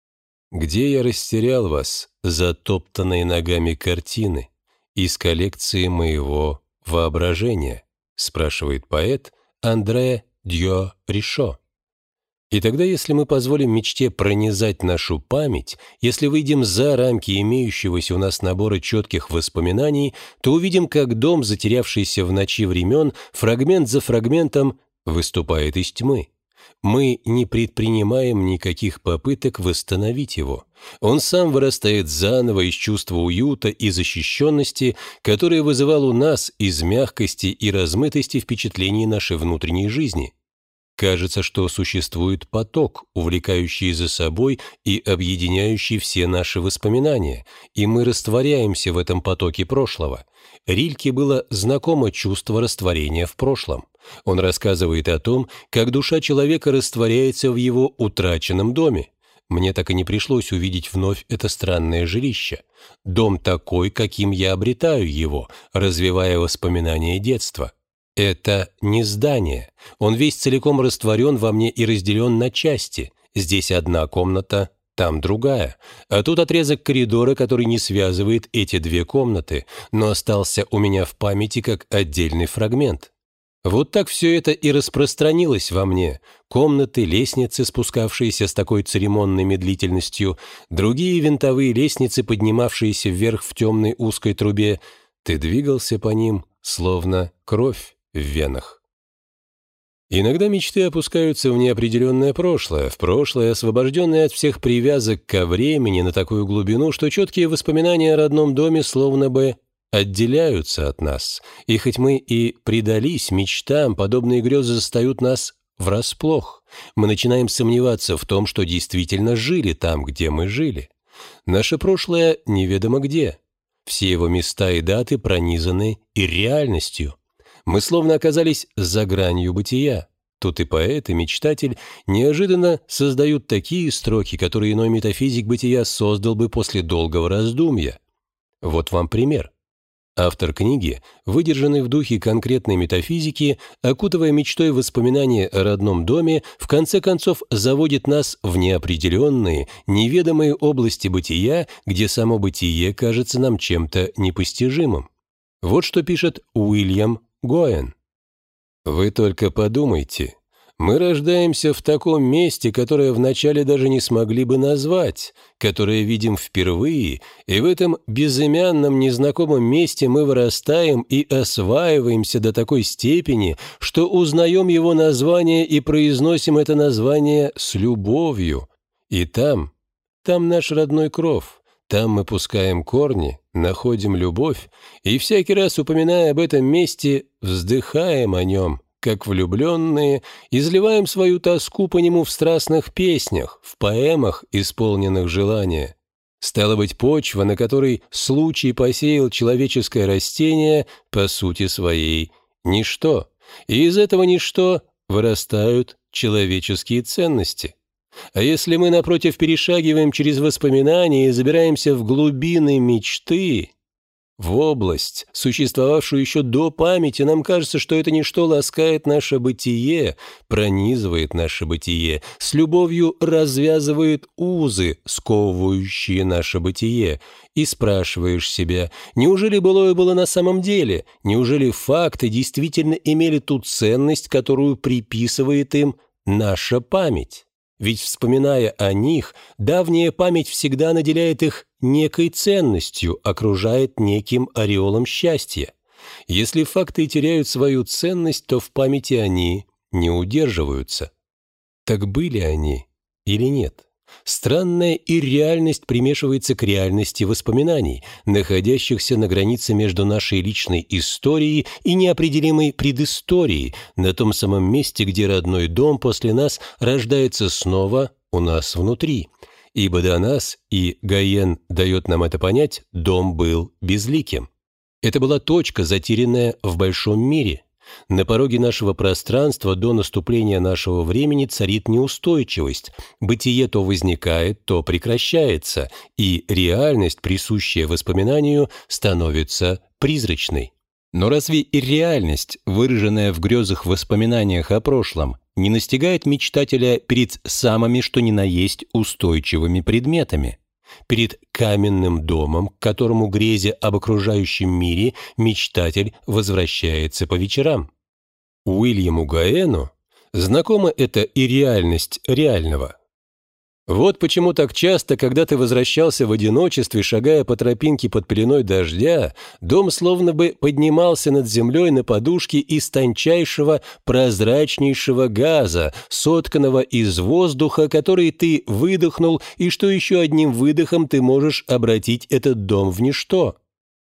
Где я растерял вас, затоптанные ногами картины, из коллекции моего воображения, спрашивает поэт Андре Дьо Ришо. И тогда, если мы позволим мечте пронизать нашу память, если выйдем за рамки имеющегося у нас набора четких воспоминаний, то увидим, как дом, затерявшийся в ночи времен, фрагмент за фрагментом выступает из тьмы. Мы не предпринимаем никаких попыток восстановить его. Он сам вырастает заново из чувства уюта и защищенности, которое вызывал у нас из мягкости и размытости впечатлений нашей внутренней жизни. Кажется, что существует поток, увлекающий за собой и объединяющий все наши воспоминания, и мы растворяемся в этом потоке прошлого. Рильке было знакомо чувство растворения в прошлом. Он рассказывает о том, как душа человека растворяется в его утраченном доме. Мне так и не пришлось увидеть вновь это странное жилище. Дом такой, каким я обретаю его, развивая воспоминания детства. Это не здание. Он весь целиком растворен во мне и разделен на части. Здесь одна комната, там другая. А тут отрезок коридора, который не связывает эти две комнаты, но остался у меня в памяти как отдельный фрагмент. Вот так все это и распространилось во мне. Комнаты, лестницы, спускавшиеся с такой церемонной медлительностью, другие винтовые лестницы, поднимавшиеся вверх в темной узкой трубе. Ты двигался по ним, словно кровь в венах. Иногда мечты опускаются в неопределенное прошлое, в прошлое, освобожденное от всех привязок ко времени на такую глубину, что четкие воспоминания о родном доме словно бы отделяются от нас. И хоть мы и предались мечтам, подобные грезы застают нас врасплох. Мы начинаем сомневаться в том, что действительно жили там, где мы жили. Наше прошлое неведомо где. Все его места и даты пронизаны и реальностью. Мы словно оказались за гранью бытия. Тут и поэт, и мечтатель неожиданно создают такие строки, которые иной метафизик бытия создал бы после долгого раздумья. Вот вам пример. Автор книги, выдержанный в духе конкретной метафизики, окутывая мечтой воспоминания о родном доме, в конце концов заводит нас в неопределенные, неведомые области бытия, где само бытие кажется нам чем-то непостижимым. Вот что пишет Уильям Гоэн. «Вы только подумайте. Мы рождаемся в таком месте, которое вначале даже не смогли бы назвать, которое видим впервые, и в этом безымянном незнакомом месте мы вырастаем и осваиваемся до такой степени, что узнаем его название и произносим это название с любовью. И там наш родной кров, там мы пускаем корни, находим любовь, и всякий раз, упоминая об этом месте, вздыхаем о нем, как влюбленные, изливаем свою тоску по нему в страстных песнях, в поэмах, исполненных желания. Стало быть, почва, на которой случай посеял человеческое растение, по сути своей ничто, и из этого ничто вырастают человеческие ценности. А если мы, напротив, перешагиваем через воспоминания и забираемся в глубины мечты, в область, существовавшую еще до памяти, нам кажется, что это ничто ласкает наше бытие, пронизывает наше бытие, с любовью развязывает узы, сковывающие наше бытие, и спрашиваешь себя, неужели былое было на самом деле, неужели факты действительно имели ту ценность, которую приписывает им наша память? Ведь, вспоминая о них, давняя память всегда наделяет их некой ценностью, окружает неким ореолом счастья. Если факты теряют свою ценность, то в памяти они не удерживаются. Так были они или нет? Странная ирреальность примешивается к реальности воспоминаний, находящихся на границе между нашей личной историей и неопределимой предысторией, на том самом месте, где родной дом после нас рождается снова у нас внутри. Ибо до нас, и Гоэн дает нам это понять, дом был безликим. Это была точка, затерянная в большом мире. На пороге нашего пространства до наступления нашего времени царит неустойчивость. Бытие то возникает, то прекращается, и реальность, присущая воспоминанию, становится призрачной. Но разве и реальность, выраженная в грезах-воспоминаниях о прошлом, не настигает мечтателя перед самыми что ни на есть устойчивыми предметами? Перед каменным домом, к которому, грезя об окружающем мире, мечтатель возвращается по вечерам. Уильяму Гоэну знакома эта и реальность реального. Вот почему так часто, когда ты возвращался в одиночестве, шагая по тропинке под пеленой дождя, дом словно бы поднимался над землей на подушке из тончайшего, прозрачнейшего газа, сотканного из воздуха, который ты выдохнул, и что еще одним выдохом ты можешь обратить этот дом в ничто.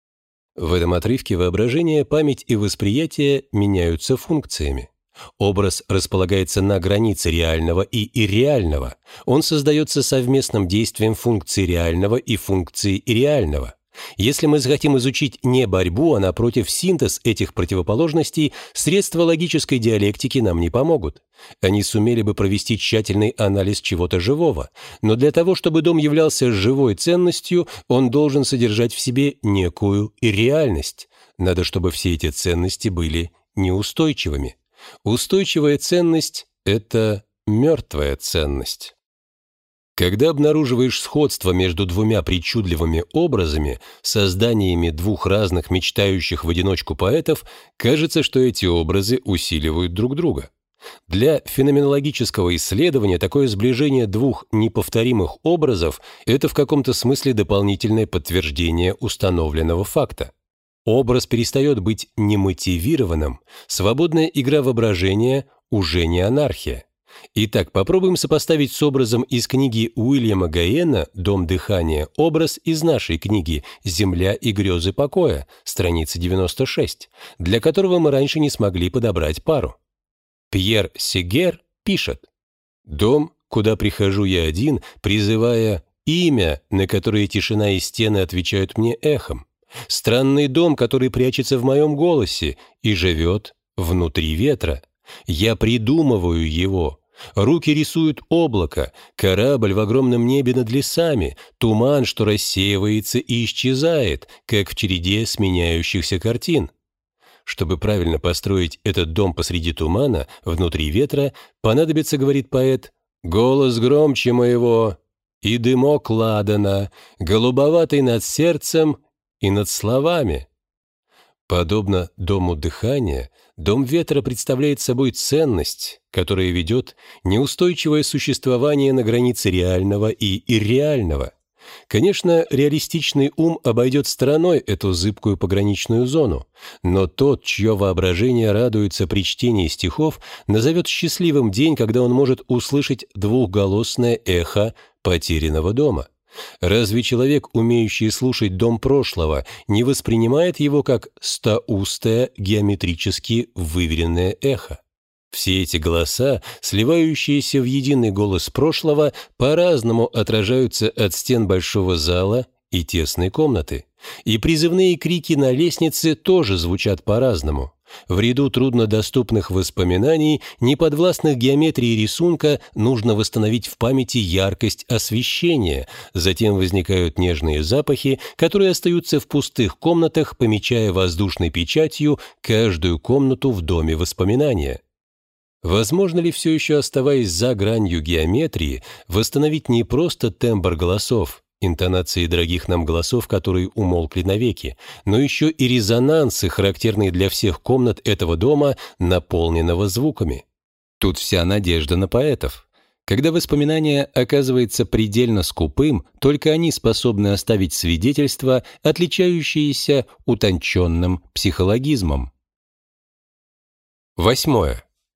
В этом отрывке воображение, память и восприятие меняются функциями. Образ располагается на границе реального и ирреального. Он создается совместным действием функции реального и функции ирреального. Если мы захотим изучить не борьбу, а напротив синтез этих противоположностей, средства логической диалектики нам не помогут. Они сумели бы провести тщательный анализ чего-то живого, но для того, чтобы дом являлся живой ценностью, он должен содержать в себе некую ирреальность. Надо, чтобы все эти ценности были неустойчивыми. Устойчивая ценность – это мертвая ценность. Когда обнаруживаешь сходство между двумя причудливыми образами, созданиями двух разных мечтающих в одиночку поэтов, кажется, что эти образы усиливают друг друга. Для феноменологического исследования такое сближение двух неповторимых образов – это в каком-то смысле дополнительное подтверждение установленного факта. Образ перестает быть немотивированным, свободная игра воображения уже не анархия. Итак, попробуем сопоставить с образом из книги Уильяма Гоэна «Дом дыхания» образ из нашей книги «Земля и грезы покоя», страница 96, для которого мы раньше не смогли подобрать пару. Пьер Сегер пишет: «Дом, куда прихожу я один, призывая имя, на которое тишина и стены отвечают мне эхом. Странный дом, который прячется в моем голосе и живет внутри ветра. Я придумываю его. Руки рисуют облако, корабль в огромном небе над лесами, туман, что рассеивается и исчезает, как в череде сменяющихся картин. Чтобы правильно построить этот дом посреди тумана, внутри ветра, понадобится, говорит поэт, «голос громче моего, и дымок ладана, голубоватый над сердцем и над словами». Подобно дому дыхания, дом ветра представляет собой ценность, которая ведет неустойчивое существование на границе реального и ирреального. Конечно, реалистичный ум обойдет стороной эту зыбкую пограничную зону, но тот, чье воображение радуется при чтении стихов, назовет счастливым день, когда он может услышать двухголосное эхо потерянного дома. Разве человек, умеющий слушать дом прошлого, не воспринимает его как стоустое, геометрически выверенное эхо? Все эти голоса, сливающиеся в единый голос прошлого, по-разному отражаются от стен большого зала и тесной комнаты. И призывные крики на лестнице тоже звучат по-разному. В ряду труднодоступных воспоминаний, неподвластных геометрии рисунка, нужно восстановить в памяти яркость освещения, затем возникают нежные запахи, которые остаются в пустых комнатах, помечая воздушной печатью каждую комнату в доме воспоминания. Возможно ли все еще, оставаясь за гранью геометрии, восстановить не просто тембр голосов, интонации дорогих нам голосов, которые умолкли навеки, но еще и резонансы, характерные для всех комнат этого дома, наполненного звуками? Тут вся надежда на поэтов. Когда воспоминание оказывается предельно скупым, только они способны оставить свидетельство, отличающееся утонченным психологизмом. 8.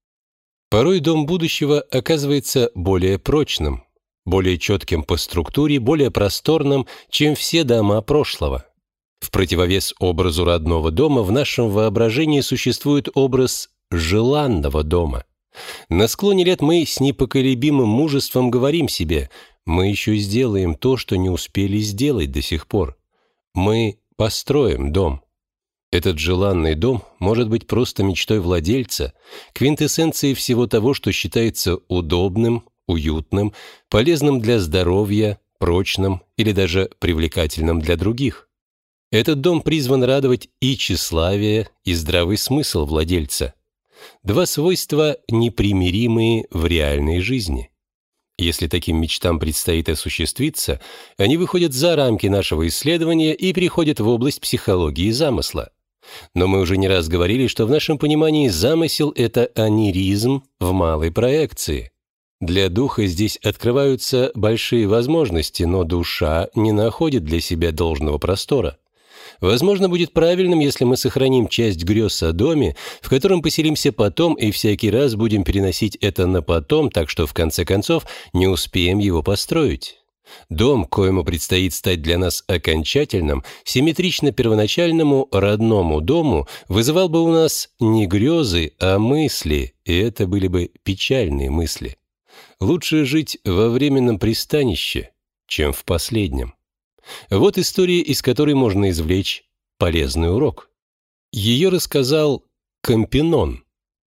Порой дом будущего оказывается более прочным, более четким по структуре, более просторным, чем все дома прошлого. В противовес образу родного дома в нашем воображении существует образ желанного дома. На склоне лет мы с непоколебимым мужеством говорим себе: мы еще сделаем то, что не успели сделать до сих пор. Мы построим дом. Этот желанный дом может быть просто мечтой владельца, квинтэссенцией всего того, что считается удобным, уютным, полезным для здоровья, прочным или даже привлекательным для других. Этот дом призван радовать и тщеславие, и здравый смысл владельца. Два свойства, непримиримые в реальной жизни. Если таким мечтам предстоит осуществиться, они выходят за рамки нашего исследования и переходят в область психологии замысла. Но мы уже не раз говорили, что в нашем понимании замысел — это ониризм в малой проекции. Для духа здесь открываются большие возможности, но душа не находит для себя должного простора. Возможно, будет правильным, если мы сохраним часть грез о доме, в котором поселимся потом, и всякий раз будем переносить это на потом, так что в конце концов не успеем его построить. Дом, коему предстоит стать для нас окончательным, симметрично первоначальному родному дому, вызывал бы у нас не грезы, а мысли, и это были бы печальные мысли. Лучше жить во временном пристанище, чем в последнем. Вот история, из которой можно извлечь полезный урок. Ее рассказал Кампинон.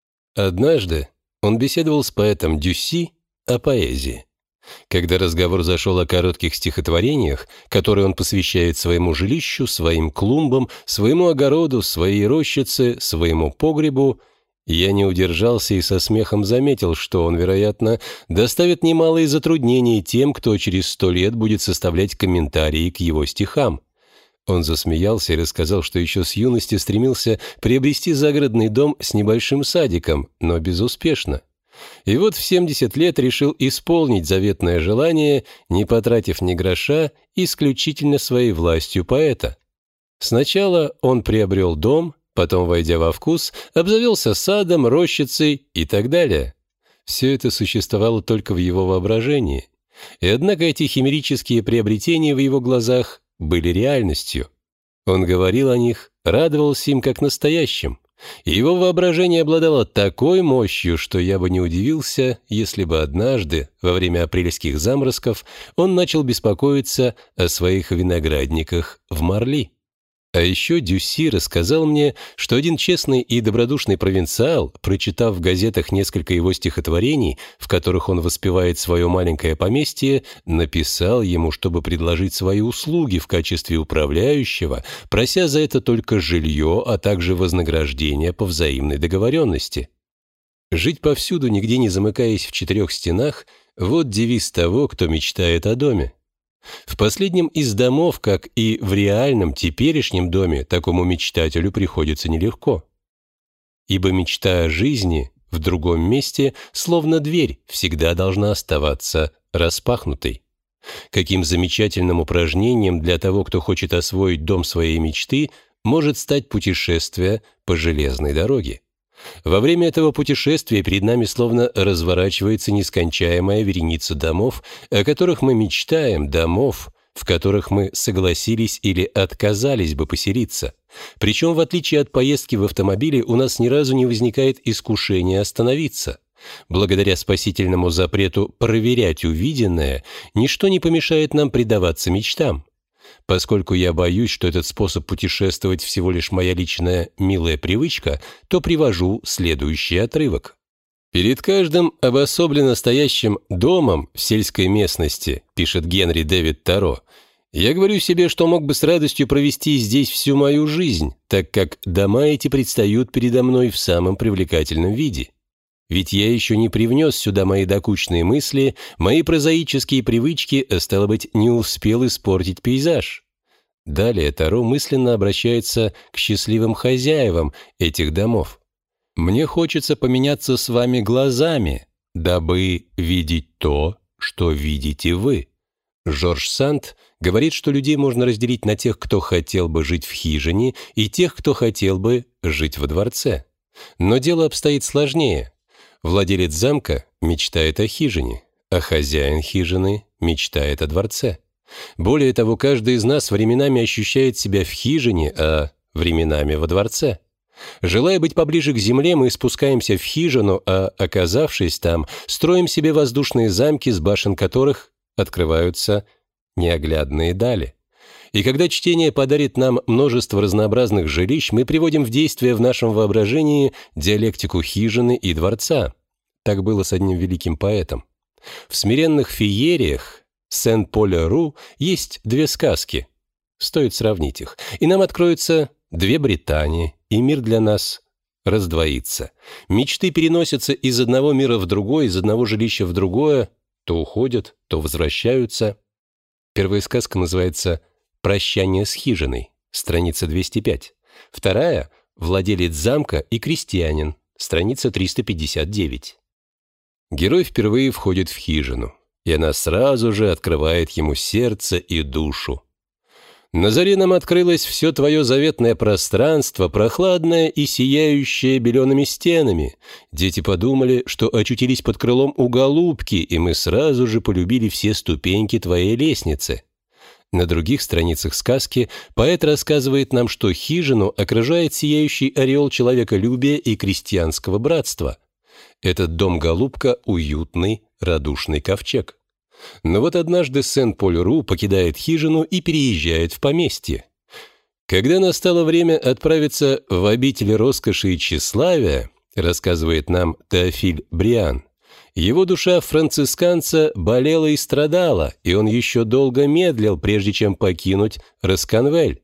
Однажды он беседовал с поэтом Дюсси о поэзии. Когда разговор зашел о коротких стихотворениях, которые он посвящает своему жилищу, своим клумбам, своему огороду, своей рощице, своему погребу, я не удержался и со смехом заметил, что он, вероятно, доставит немалые затруднения тем, кто через 100 лет будет составлять комментарии к его стихам. Он засмеялся и рассказал, что еще с юности стремился приобрести загородный дом с небольшим садиком, но безуспешно. И вот в 70 лет решил исполнить заветное желание, не потратив ни гроша, исключительно своей властью поэта. Сначала он приобрел дом, потом, войдя во вкус, обзавелся садом, рощицей и так далее. Все это существовало только в его воображении. И однако эти химерические приобретения в его глазах были реальностью. Он говорил о них, радовался им как настоящим. И его воображение обладало такой мощью, что я бы не удивился, если бы однажды, во время апрельских заморозков, он начал беспокоиться о своих виноградниках в Марли. А еще Дюсси рассказал мне, что один честный и добродушный провинциал, прочитав в газетах несколько его стихотворений, в которых он воспевает свое маленькое поместье, написал ему, чтобы предложить свои услуги в качестве управляющего, прося за это только жилье, а также вознаграждение по взаимной договоренности. Жить повсюду, нигде не замыкаясь в четырех стенах – вот девиз того, кто мечтает о доме. В последнем из домов, как и в реальном теперешнем доме, такому мечтателю приходится нелегко. Ибо мечта о жизни в другом месте, словно дверь, всегда должна оставаться распахнутой. Каким замечательным упражнением для того, кто хочет освоить дом своей мечты, может стать путешествие по железной дороге. Во время этого путешествия перед нами словно разворачивается нескончаемая вереница домов, о которых мы мечтаем, домов, в которых мы согласились или отказались бы поселиться. Причем, в отличие от поездки в автомобиле, у нас ни разу не возникает искушения остановиться. Благодаря спасительному запрету проверять увиденное, ничто не помешает нам предаваться мечтам. Поскольку я боюсь, что этот способ путешествовать всего лишь моя личная милая привычка, то привожу следующий отрывок. «Перед каждым обособленно стоящим домом в сельской местности, пишет Генри Дэвид Торо, я говорю себе, что мог бы с радостью провести здесь всю мою жизнь, так как дома эти предстают передо мной в самом привлекательном виде. Ведь я еще не привнес сюда мои докучные мысли, мои прозаические привычки, а стало быть, не успел испортить пейзаж». Далее Торо мысленно обращается к счастливым хозяевам этих домов. «Мне хочется поменяться с вами глазами, дабы видеть то, что видите вы». Жорж Санд говорит, что людей можно разделить на тех, кто хотел бы жить в хижине, и тех, кто хотел бы жить во дворце. Но дело обстоит сложнее. Владелец замка мечтает о хижине, а хозяин хижины мечтает о дворце. Более того, каждый из нас временами ощущает себя в хижине, а временами во дворце. Желая быть поближе к земле, мы спускаемся в хижину, а, оказавшись там, строим себе воздушные замки, с башен которых открываются неоглядные дали. И когда чтение подарит нам множество разнообразных жилищ, мы приводим в действие в нашем воображении диалектику хижины и дворца. Так было с одним великим поэтом. В «Смиренных феериях» Сен-Поля-Ру есть две сказки. Стоит сравнить их, и нам откроются две Британии, и мир для нас раздвоится. Мечты переносятся из одного мира в другой, из одного жилища в другое, то уходят, то возвращаются. Первая сказка называется «Прощание с хижиной», страница 205. Вторая «Владелец замка и крестьянин», страница 359. Герой впервые входит в хижину, и она сразу же открывает ему сердце и душу. «На заре нам открылось все твое заветное пространство, прохладное и сияющее белеными стенами. Дети подумали, что очутились под крылом у голубки, и мы сразу же полюбили все ступеньки твоей лестницы». На других страницах сказки поэт рассказывает нам, что хижину окружает сияющий ореол человеколюбия и крестьянского братства. Этот дом-голубка — уютный, радушный ковчег. Но вот однажды Сен-Поль-Ру покидает хижину и переезжает в поместье. Когда настало время отправиться в обитель роскоши и тщеславия, рассказывает нам Теофиль Бриан, его душа францисканца болела и страдала, и он еще долго медлил, прежде чем покинуть Росканвель.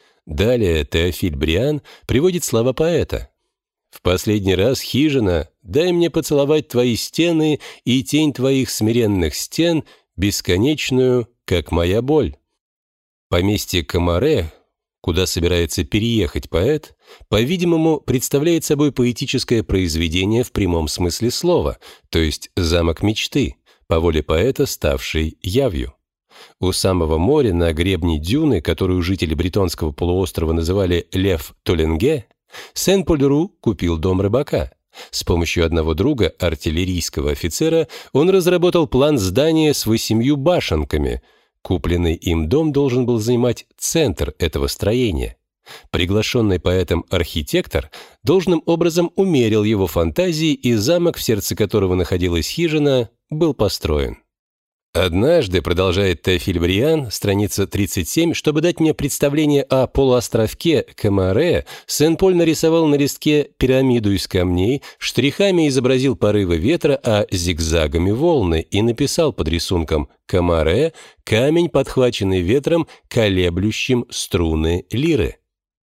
Далее Теофиль Бриан приводит слова поэта. «В последний раз, хижина, дай мне поцеловать твои стены и тень твоих смиренных стен, бесконечную, как моя боль». Поместье Камаре, куда собирается переехать поэт, по-видимому, представляет собой поэтическое произведение в прямом смысле слова, то есть замок мечты, по воле поэта ставший явью. У самого моря, на гребне дюны, которую жители Бретонского полуострова называли Лев-Толенге, Сен-Поль-Ру купил дом рыбака. С помощью одного друга, артиллерийского офицера, он разработал план здания с 8 башенками. Купленный им дом должен был занимать центр этого строения. Приглашенный поэтом архитектор должным образом умерил его фантазии, и замок, в сердце которого находилась хижина, был построен. Однажды, продолжает Теофиль Бриан, страница 37, чтобы дать мне представление о полуостровке Камаре, Сен-Поль нарисовал на листке пирамиду из камней, штрихами изобразил порывы ветра, а зигзагами волны, и написал под рисунком «Камаре» — камень, подхваченный ветром, колеблющим струны лиры.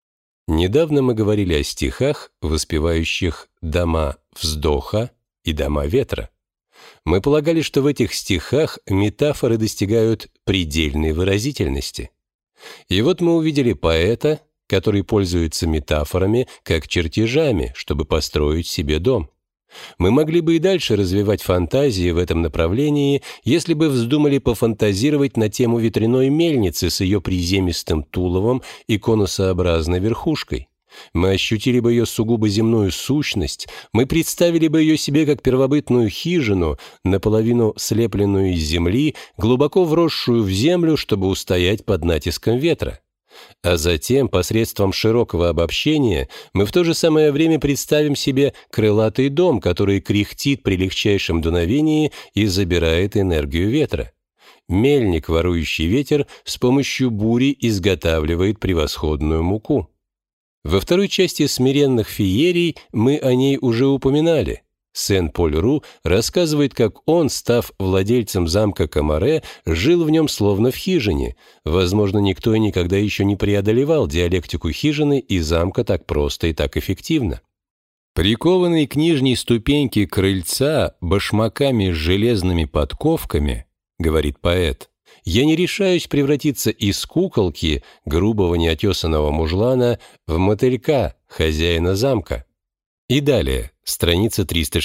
Недавно мы говорили о стихах, воспевающих дома вздоха и дома ветра. Мы полагали, что в этих стихах метафоры достигают предельной выразительности. И вот мы увидели поэта, который пользуется метафорами как чертежами, чтобы построить себе дом. Мы могли бы и дальше развивать фантазии в этом направлении, если бы вздумали пофантазировать на тему ветряной мельницы с ее приземистым туловом и конусообразной верхушкой. Мы ощутили бы ее сугубо земную сущность, мы представили бы ее себе как первобытную хижину, наполовину слепленную из земли, глубоко вросшую в землю, чтобы устоять под натиском ветра. А затем, посредством широкого обобщения, мы в то же самое время представим себе крылатый дом, который кряхтит при легчайшем дуновении и забирает энергию ветра. Мельник, ворующий ветер, с помощью бури изготавливает превосходную муку. Во второй части «Смиренных феерий» мы о ней уже упоминали. Сен-Поль Ру рассказывает, как он, став владельцем замка Камаре, жил в нем словно в хижине. Возможно, никто и никогда еще не преодолевал диалектику хижины и замка так просто и так эффективно. Прикованный к нижней ступеньке крыльца башмаками с железными подковками, говорит поэт, я не решаюсь превратиться из куколки, грубого неотесанного мужлана, в мотылька, хозяина замка. И далее, страница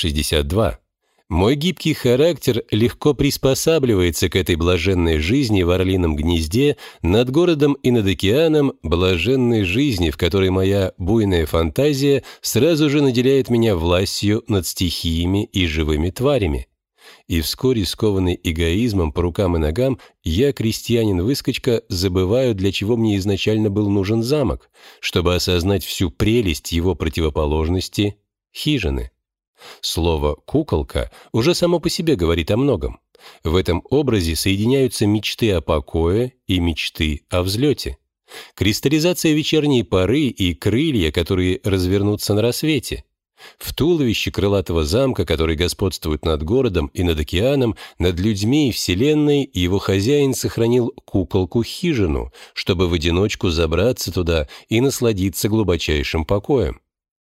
362. Мой гибкий характер легко приспосабливается к этой блаженной жизни в орлином гнезде, над городом и над океаном, блаженной жизни, в которой моя буйная фантазия сразу же наделяет меня властью над стихиями и живыми тварями. И вскоре, скованный эгоизмом по рукам и ногам, я, крестьянин-выскочка, забываю, для чего мне изначально был нужен замок, чтобы осознать всю прелесть его противоположности — хижины. Слово «куколка» уже само по себе говорит о многом. В этом образе соединяются мечты о покое и мечты о взлете. Кристаллизация вечерней поры и крылья, которые развернутся на рассвете. В туловище крылатого замка, который господствует над городом и над океаном, над людьми и вселенной, его хозяин сохранил куколку-хижину, чтобы в одиночку забраться туда и насладиться глубочайшим покоем.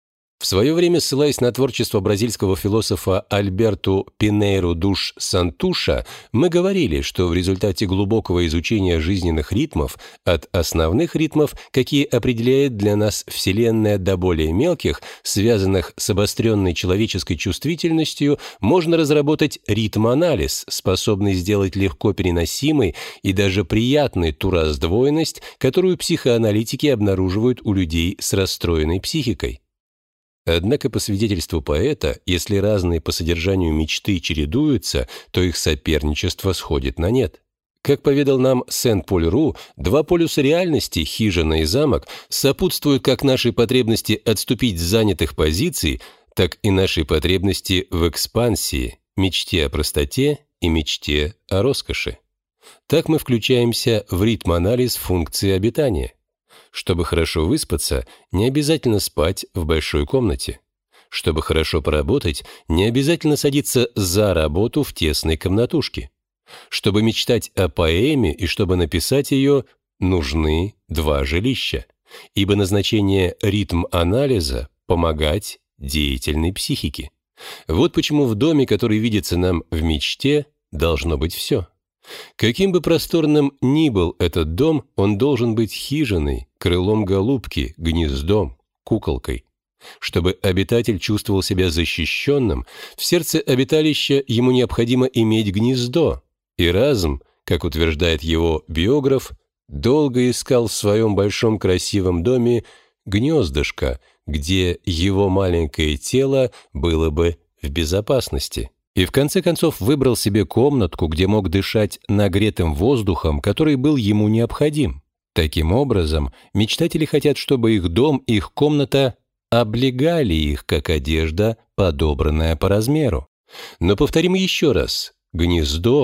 В свое время, ссылаясь на творчество бразильского философа Альберту Пинейру душ Сантуша, мы говорили, что в результате глубокого изучения жизненных ритмов от основных ритмов, какие определяет для нас Вселенная, до более мелких, связанных с обостренной человеческой чувствительностью, можно разработать ритм-анализ, способный сделать легко переносимой и даже приятной ту раздвоенность, которую психоаналитики обнаруживают у людей с расстроенной психикой. Однако, по свидетельству поэта, если разные по содержанию мечты чередуются, то их соперничество сходит на нет. Как поведал нам Сен-Поль Ру, два полюса реальности, хижина и замок, сопутствуют как нашей потребности отступить с занятых позиций, так и нашей потребности в экспансии, мечте о простоте и мечте о роскоши. Так мы включаемся в ритм-анализ функции обитания. Чтобы хорошо выспаться, не обязательно спать в большой комнате. Чтобы хорошо поработать, не обязательно садиться за работу в тесной комнатушке. Чтобы мечтать о поэме и чтобы написать ее, нужны два жилища, ибо назначение ритм-анализа — помогать деятельной психике. Вот почему в доме, который видится нам в мечте, должно быть все. Каким бы просторным ни был этот дом, он должен быть хижиной, крылом голубки, гнездом, куколкой. Чтобы обитатель чувствовал себя защищенным, в сердце обиталища ему необходимо иметь гнездо, и разум, как утверждает его биограф, долго искал в своем большом красивом доме гнездышко, где его маленькое тело было бы в безопасности. И в конце концов выбрал себе комнатку, где мог дышать нагретым воздухом, который был ему необходим. Таким образом, мечтатели хотят, чтобы их дом, их комната облегали их, как одежда, подобранная по размеру. Но повторим еще раз: гнездо,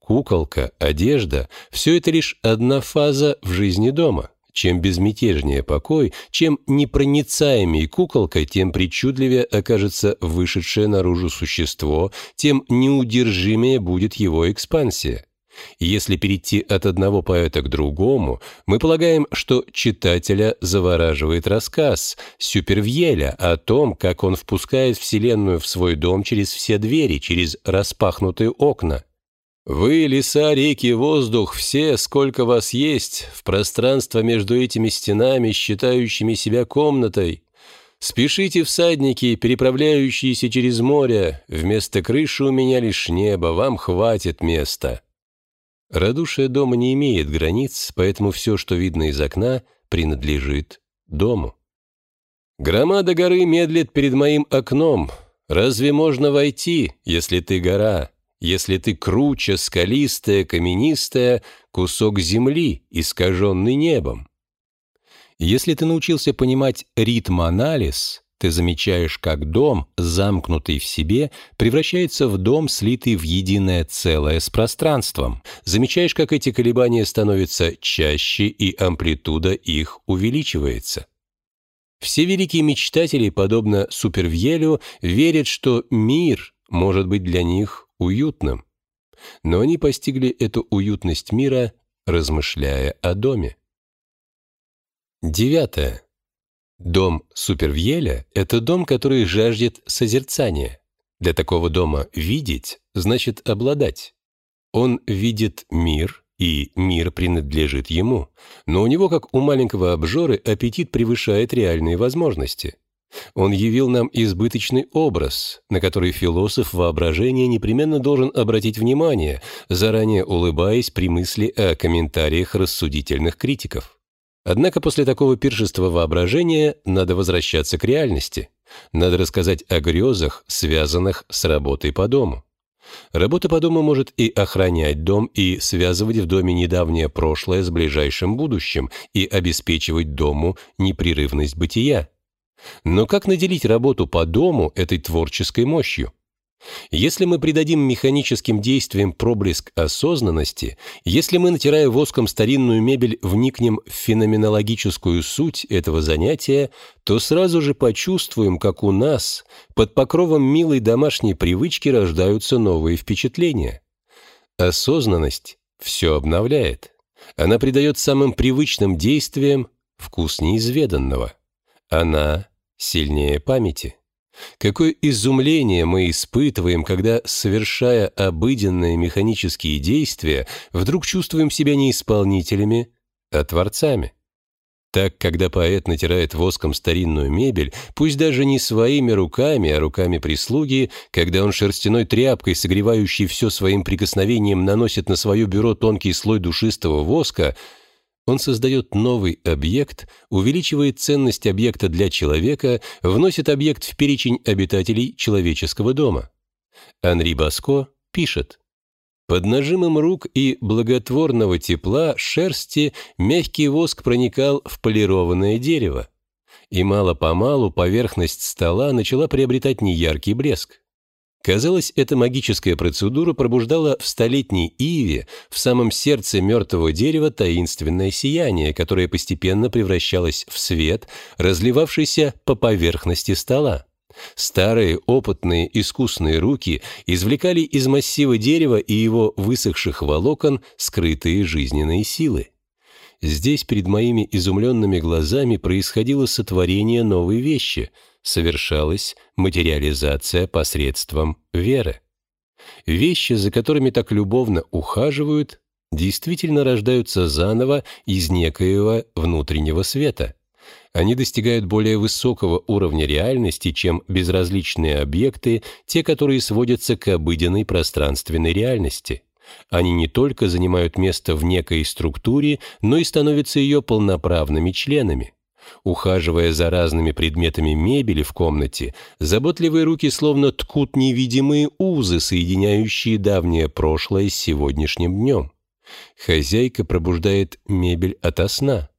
куколка, одежда – все это лишь одна фаза в жизни дома. Чем безмятежнее покой, чем непроницаемее куколка, тем причудливее окажется вышедшее наружу существо, тем неудержимее будет его экспансия. Если перейти от одного поэта к другому, мы полагаем, что читателя завораживает рассказ Сюпервьеля о том, как он впускает Вселенную в свой дом через все двери, через распахнутые окна. «Вы, леса, реки, воздух, все, сколько вас есть, в пространство между этими стенами, считающими себя комнатой. Спешите, всадники, переправляющиеся через море, вместо крыши у меня лишь небо, вам хватит места». Радушие дома не имеет границ, поэтому все, что видно из окна, принадлежит дому. «Громада горы медлит перед моим окном. Разве можно войти, если ты гора? Если ты круче, скалистая, каменистая, кусок земли, искаженный небом?» Если ты научился понимать ритм-анализ, ты замечаешь, как дом, замкнутый в себе, превращается в дом, слитый в единое целое с пространством. Замечаешь, как эти колебания становятся чаще, и амплитуда их увеличивается. Все великие мечтатели, подобно Супервьелю, верят, что мир может быть для них уютным. Но они постигли эту уютность мира, размышляя о доме. 9. Дом Супервьеля – это дом, который жаждет созерцания. Для такого дома видеть значит обладать. Он видит мир, и мир принадлежит ему, но у него, как у маленького обжоры, аппетит превышает реальные возможности. Он явил нам избыточный образ, на который философ воображения непременно должен обратить внимание, заранее улыбаясь при мысли о комментариях рассудительных критиков. Однако после такого пиршества воображения надо возвращаться к реальности. Надо рассказать о грезах, связанных с работой по дому. Работа по дому может и охранять дом, и связывать в доме недавнее прошлое с ближайшим будущим, и обеспечивать дому непрерывность бытия. Но как наделить работу по дому этой творческой мощью? Если мы придадим механическим действиям проблеск осознанности, если мы, натирая воском старинную мебель, вникнем в феноменологическую суть этого занятия, то сразу же почувствуем, как у нас, под покровом милой домашней привычки, рождаются новые впечатления. Осознанность все обновляет. Она придает самым привычным действиям вкус неизведанного. Она сильнее памяти. Какое изумление мы испытываем, когда, совершая обыденные механические действия, вдруг чувствуем себя не исполнителями, а творцами. Так, когда поэт натирает воском старинную мебель, пусть даже не своими руками, а руками прислуги, когда он шерстяной тряпкой, согревающей все своим прикосновением, наносит на свое бюро тонкий слой душистого воска, он создает новый объект, увеличивает ценность объекта для человека, вносит объект в перечень обитателей человеческого дома. Анри Баско пишет: «Под нажимом рук и благотворного тепла шерсти мягкий воск проникал в полированное дерево, и мало-помалу поверхность стола начала приобретать неяркий блеск. Казалось, эта магическая процедура пробуждала в столетней иве, в самом сердце мертвого дерева, таинственное сияние, которое постепенно превращалось в свет, разливавшийся по поверхности стола. Старые, опытные, искусные руки извлекали из массива дерева и его высохших волокон скрытые жизненные силы. Здесь перед моими изумленными глазами происходило сотворение новой вещи, совершалась материализация посредством веры. Вещи, за которыми так любовно ухаживают, действительно рождаются заново из некоего внутреннего света. Они достигают более высокого уровня реальности, чем безразличные объекты, те, которые сводятся к обыденной пространственной реальности. Они не только занимают место в некой структуре, но и становятся ее полноправными членами. Ухаживая за разными предметами мебели в комнате, заботливые руки словно ткут невидимые узы, соединяющие давнее прошлое с сегодняшним днем. Хозяйка пробуждает мебель ото сна.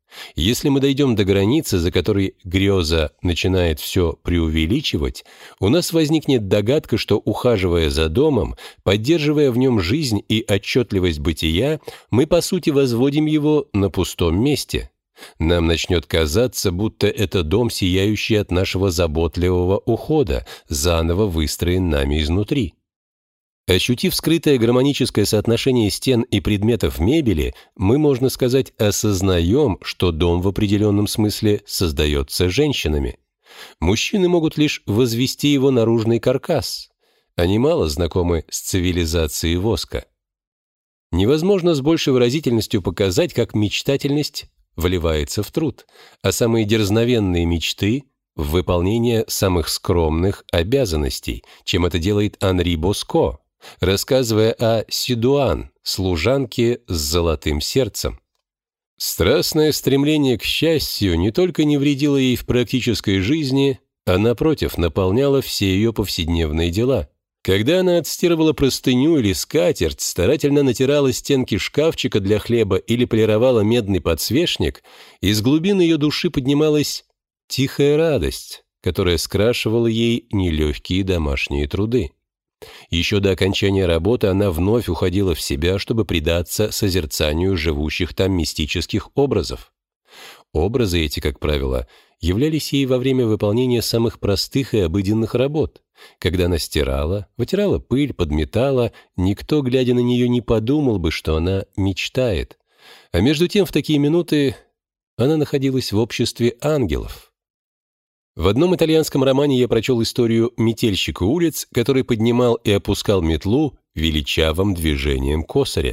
Если мы дойдем до границы, за которой греза начинает все преувеличивать, у нас возникнет догадка, что, ухаживая за домом, поддерживая в нем жизнь и отчетливость бытия, мы, по сути, возводим его на пустом месте. Нам начнет казаться, будто это дом, сияющий от нашего заботливого ухода, заново выстроен нами изнутри. Ощутив скрытое гармоническое соотношение стен и предметов мебели, мы, можно сказать, осознаем, что дом в определенном смысле создается женщинами. Мужчины могут лишь возвести его наружный каркас. Они мало знакомы с цивилизацией воска. Невозможно с большей выразительностью показать, как мечтательность вливается в труд, а самые дерзновенные мечты — в выполнение самых скромных обязанностей, чем это делает Анри Боско, рассказывая о Сидуан, служанке с золотым сердцем. Страстное стремление к счастью не только не вредило ей в практической жизни, а, напротив, наполняло все ее повседневные дела. Когда она отстирывала простыню или скатерть, старательно натирала стенки шкафчика для хлеба или полировала медный подсвечник, из глубин ее души поднималась тихая радость, которая скрашивала ей нелегкие домашние труды. Еще до окончания работы она вновь уходила в себя, чтобы предаться созерцанию живущих там мистических образов. Образы эти, как правило, являлись ей во время выполнения самых простых и обыденных работ. Когда она стирала, вытирала пыль, подметала, никто, глядя на нее, не подумал бы, что она мечтает. А между тем, в такие минуты она находилась в обществе ангелов. В одном итальянском романе я прочел историю метельщика улиц, который поднимал и опускал метлу величавым движением косаря.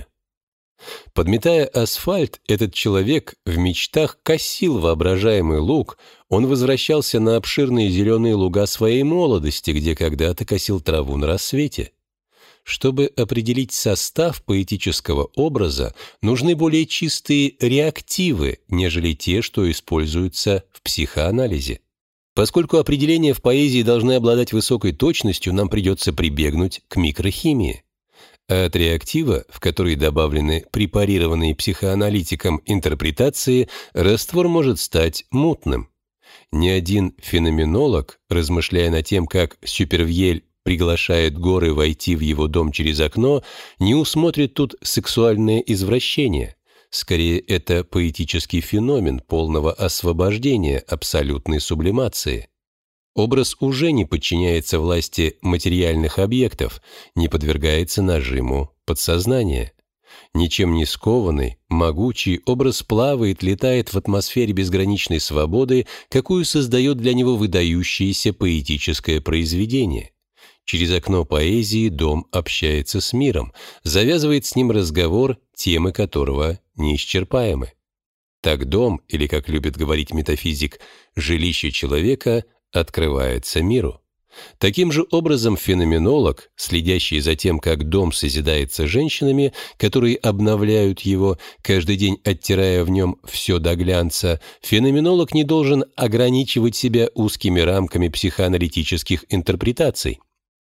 Подметая асфальт, этот человек в мечтах косил воображаемый луг, он возвращался на обширные зеленые луга своей молодости, где когда-то косил траву на рассвете. Чтобы определить состав поэтического образа, нужны более чистые реактивы, нежели те, что используются в психоанализе. Поскольку определения в поэзии должны обладать высокой точностью, нам придется прибегнуть к микрохимии. А от реактива, в который добавлены препарированные психоаналитиком интерпретации, раствор может стать мутным. Ни один феноменолог, размышляя над тем, как Сюпервьель приглашает горы войти в его дом через окно, не усмотрит тут сексуальное извращение. Скорее, это поэтический феномен полного освобождения, абсолютной сублимации. Образ уже не подчиняется власти материальных объектов, не подвергается нажиму подсознания. Ничем не скованный, могучий образ плавает, летает в атмосфере безграничной свободы, какую создает для него выдающееся поэтическое произведение. Через окно поэзии дом общается с миром, завязывает с ним разговор, темы которого неисчерпаемы. Так дом, или, как любит говорить метафизик, жилище человека открывается миру. Таким же образом феноменолог, следящий за тем, как дом созидается женщинами, которые обновляют его, каждый день оттирая в нем все до глянца, феноменолог не должен ограничивать себя узкими рамками психоаналитических интерпретаций.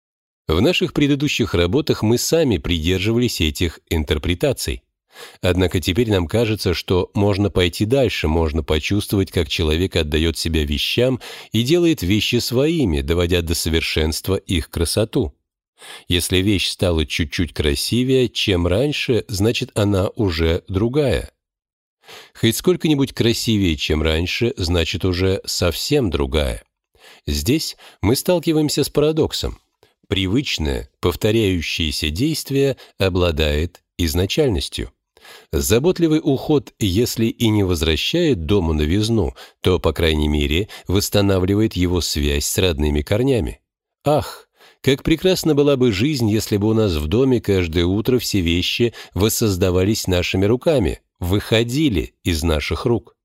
В наших предыдущих работах мы сами придерживались этих интерпретаций. Однако теперь нам кажется, что можно пойти дальше, можно почувствовать, как человек отдает себя вещам и делает вещи своими, доводя до совершенства их красоту. Если вещь стала чуть-чуть красивее, чем раньше, значит, она уже другая. Хоть сколько-нибудь красивее, чем раньше, значит, уже совсем другая. Здесь мы сталкиваемся с парадоксом. Привычное, повторяющееся действие обладает изначальностью. Заботливый уход, если и не возвращает дому новизну, то, по крайней мере, восстанавливает его связь с родными корнями. Ах, как прекрасна была бы жизнь, если бы у нас в доме каждое утро все вещи воссоздавались нашими руками, выходили из наших рук.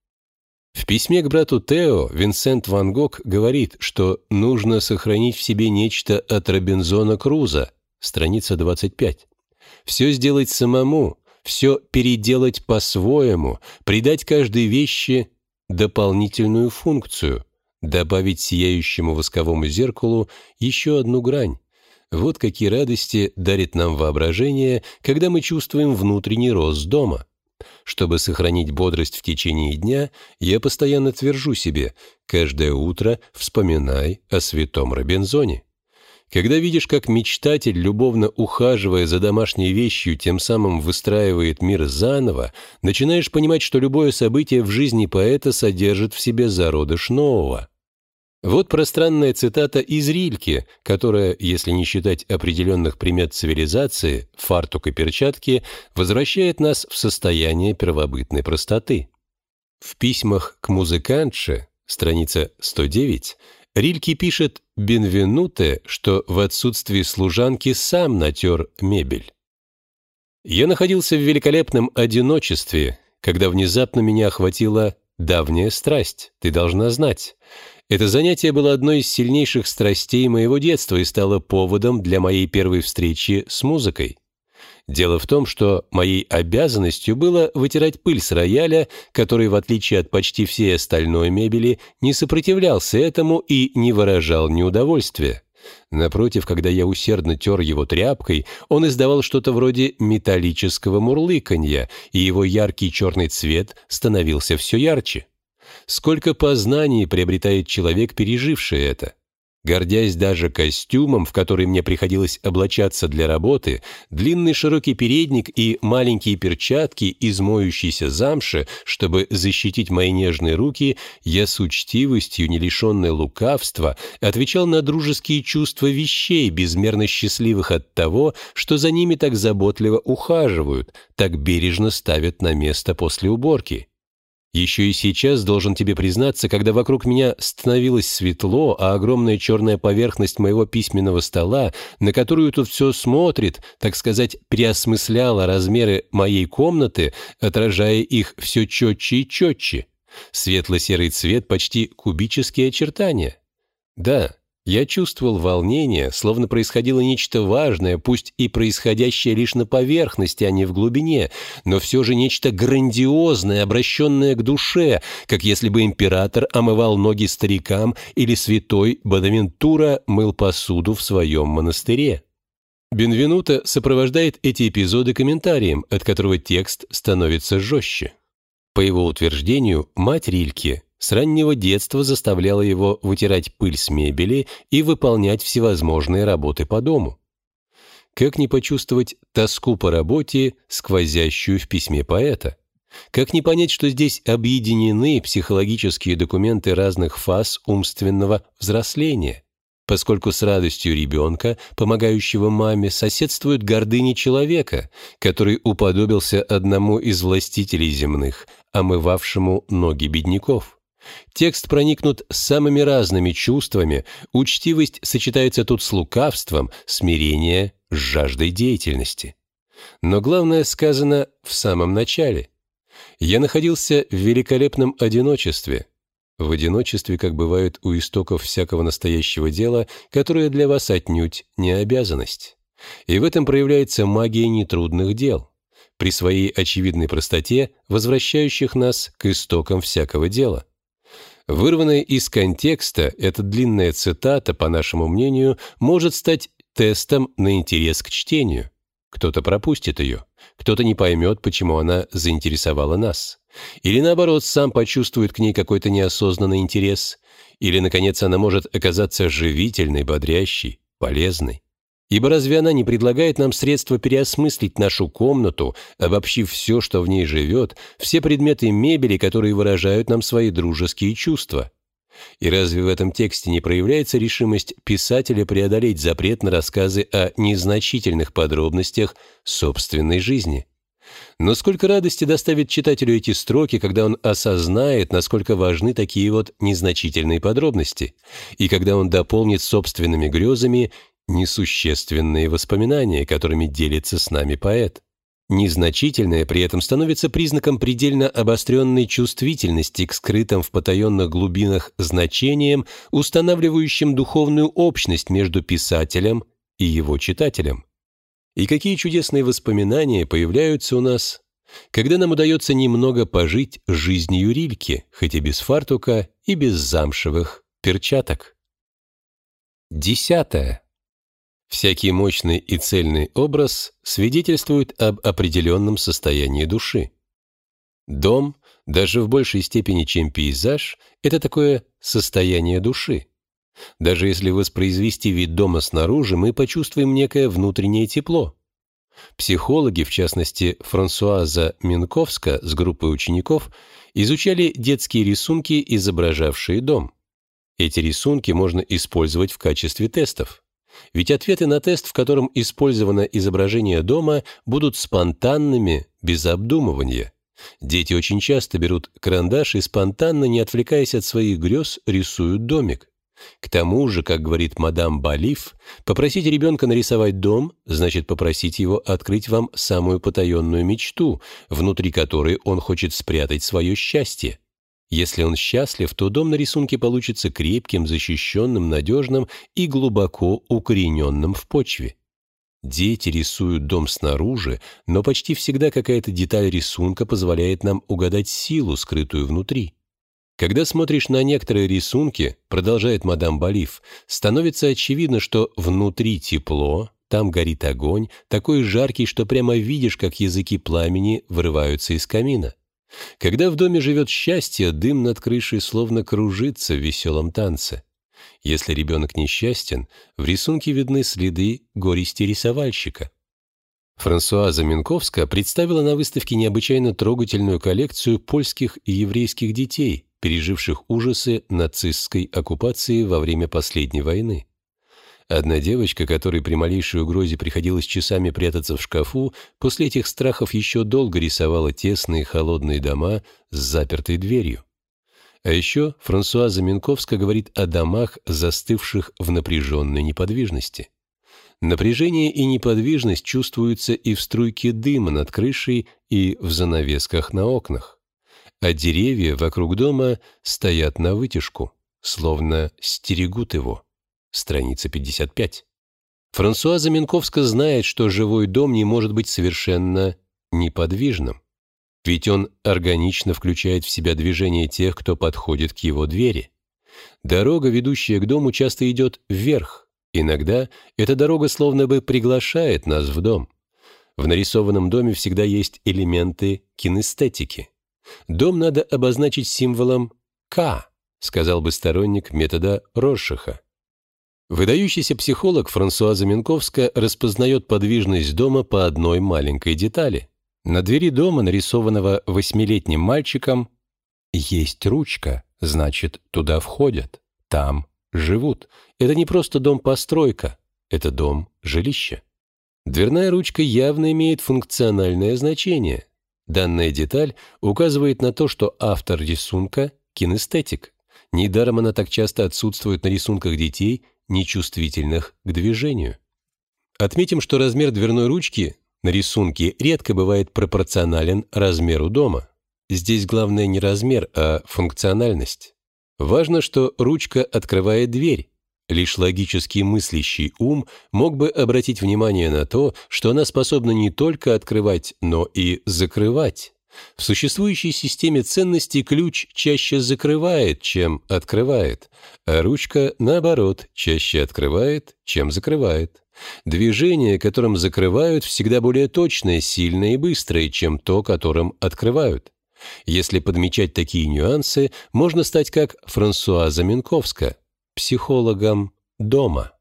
В письме к брату Тео Винсент ван Гог говорит, что нужно сохранить в себе нечто от Робинзона Круза, страница 25. Все сделать самому, все переделать по-своему, придать каждой вещи дополнительную функцию, добавить сияющему восковому зеркалу еще одну грань. Вот какие радости дарит нам воображение, когда мы чувствуем внутренний рост дома. Чтобы сохранить бодрость в течение дня, я постоянно твержу себе: каждое утро вспоминай о святом Робинзоне. Когда видишь, как мечтатель, любовно ухаживая за домашней вещью, тем самым выстраивает мир заново, начинаешь понимать, что любое событие в жизни поэта содержит в себе зародыш нового. Вот пространная цитата из Рильке, которая, если не считать определенных примет цивилизации, фартук и перчатки, возвращает нас в состояние первобытной простоты. В письмах к музыкантше, страница 109, Рильке пишет Бенвенуте, что в отсутствии служанки сам натер мебель. «Я находился в великолепном одиночестве, когда внезапно меня охватила давняя страсть, ты должна знать. Это занятие было одной из сильнейших страстей моего детства и стало поводом для моей первой встречи с музыкой. Дело в том, что моей обязанностью было вытирать пыль с рояля, который, в отличие от почти всей остальной мебели, не сопротивлялся этому и не выражал неудовольствия. Напротив, когда я усердно тер его тряпкой, он издавал что-то вроде металлического мурлыканья, и его яркий черный цвет становился все ярче. Сколько познаний приобретает человек, переживший это. Гордясь даже костюмом, в который мне приходилось облачаться для работы, длинный широкий передник и маленькие перчатки из моющейся замши, чтобы защитить мои нежные руки, я с учтивостью, не лишенной лукавства, отвечал на дружеские чувства вещей, безмерно счастливых от того, что за ними так заботливо ухаживают, так бережно ставят на место после уборки. Еще и сейчас, должен тебе признаться, когда вокруг меня становилось светло, а огромная черная поверхность моего письменного стола, на которую тут все смотрит, так сказать, переосмысляла размеры моей комнаты, отражая их все четче и четче. Светло-серый цвет, почти кубические очертания. Да, я чувствовал волнение, словно происходило нечто важное, пусть и происходящее лишь на поверхности, а не в глубине, но все же нечто грандиозное, обращенное к душе, как если бы император омывал ноги старикам или святой Бонавентура мыл посуду в своем монастыре. Бенвенуто сопровождает эти эпизоды комментарием, от которого текст становится жестче. По его утверждению, мать Рильке с раннего детства заставляла его вытирать пыль с мебели и выполнять всевозможные работы по дому. Как не почувствовать тоску по работе, сквозящую в письме поэта? Как не понять, что здесь объединены психологические документы разных фаз умственного взросления, поскольку с радостью ребенка, помогающего маме, соседствует гордыня человека, который уподобился одному из властителей земных, омывавшему ноги бедняков. Текст проникнут самыми разными чувствами, учтивость сочетается тут с лукавством, смирение с жаждой деятельности. Но главное сказано в самом начале. Я находился в великолепном одиночестве. В одиночестве, как бывает у истоков всякого настоящего дела, которое для вас отнюдь не обязанность. И в этом проявляется магия нетрудных дел, при своей очевидной простоте, возвращающих нас к истокам всякого дела. Вырванная из контекста, эта длинная цитата, по нашему мнению, может стать тестом на интерес к чтению. Кто-то пропустит ее, кто-то не поймет, почему она заинтересовала нас. Или, наоборот, сам почувствует к ней какой-то неосознанный интерес. Или, наконец, она может оказаться живительной, бодрящей, полезной. Ибо разве она не предлагает нам средства переосмыслить нашу комнату, обобщив все, что в ней живет, все предметы мебели, которые выражают нам свои дружеские чувства? И разве в этом тексте не проявляется решимость писателя преодолеть запрет на рассказы о незначительных подробностях собственной жизни? Но сколько радости доставит читателю эти строки, когда он осознает, насколько важны такие вот незначительные подробности, и когда он дополнит собственными грезами несущественные воспоминания, которыми делится с нами поэт. Незначительное при этом становится признаком предельно обостренной чувствительности к скрытым в потаенных глубинах значениям, устанавливающим духовную общность между писателем и его читателем. И какие чудесные воспоминания появляются у нас, когда нам удается немного пожить жизнью Рильке, хоть и без фартука и без замшевых перчаток. 10. Всякий мощный и цельный образ свидетельствует об определенном состоянии души. Дом, даже в большей степени, чем пейзаж, это такое состояние души. Даже если воспроизвести вид дома снаружи, мы почувствуем некое внутреннее тепло. Психологи, в частности Франсуаза Минковска с группой учеников, изучали детские рисунки, изображавшие дом. Эти рисунки можно использовать в качестве тестов. Ведь ответы на тест, в котором использовано изображение дома, будут спонтанными, без обдумывания. Дети очень часто берут карандаш и спонтанно, не отвлекаясь от своих грез, рисуют домик. К тому же, как говорит мадам Балиф, попросить ребенка нарисовать дом значит попросить его открыть вам самую потаенную мечту, внутри которой он хочет спрятать свое счастье. Если он счастлив, то дом на рисунке получится крепким, защищенным, надежным и глубоко укорененным в почве. Дети рисуют дом снаружи, но почти всегда какая-то деталь рисунка позволяет нам угадать силу, скрытую внутри. Когда смотришь на некоторые рисунки, продолжает мадам Балиф, становится очевидно, что внутри тепло, там горит огонь, такой жаркий, что прямо видишь, как языки пламени вырываются из камина. Когда в доме живет счастье, дым над крышей словно кружится в веселом танце. Если ребенок несчастен, в рисунке видны следы горести рисовальщика. Франсуаза Минковска представила на выставке необычайно трогательную коллекцию польских и еврейских детей, переживших ужасы нацистской оккупации во время последней войны. Одна девочка, которой при малейшей угрозе приходилось часами прятаться в шкафу, после этих страхов еще долго рисовала тесные холодные дома с запертой дверью. А еще Франсуаза Минковска говорит о домах, застывших в напряженной неподвижности. Напряжение и неподвижность чувствуются и в струйке дыма над крышей, и в занавесках на окнах. А деревья вокруг дома стоят навытяжку, словно стерегут его. Страница 55. Франсуаза Минковска знает, что живой дом не может быть совершенно неподвижным, ведь он органично включает в себя движение тех, кто подходит к его двери. Дорога, ведущая к дому, часто идет вверх. Иногда эта дорога словно бы приглашает нас в дом. В нарисованном доме всегда есть элементы кинестетики. Дом надо обозначить символом «К», сказал бы сторонник метода Роршаха. Выдающийся психолог Франсуаза Минковска распознает подвижность дома по одной маленькой детали. На двери дома, нарисованного 8-летним мальчиком, есть ручка, значит, туда входят, там живут. Это не просто дом-постройка, это дом-жилище. Дверная ручка явно имеет функциональное значение. Данная деталь указывает на то, что автор рисунка – кинестетик. Недаром она так часто отсутствует на рисунках детей, нечувствительных к движению. Отметим, что размер дверной ручки на рисунке редко бывает пропорционален размеру дома. Здесь главное не размер, а функциональность. Важно, что ручка открывает дверь. Лишь логически мыслящий ум мог бы обратить внимание на то, что она способна не только открывать, но и закрывать. В существующей системе ценностей ключ чаще закрывает, чем открывает, а ручка, наоборот, чаще открывает, чем закрывает. Движение, которым закрывают, всегда более точное, сильное и быстрое, чем то, которым открывают. Если подмечать такие нюансы, можно стать как Франсуаза Минковска, психологом дома.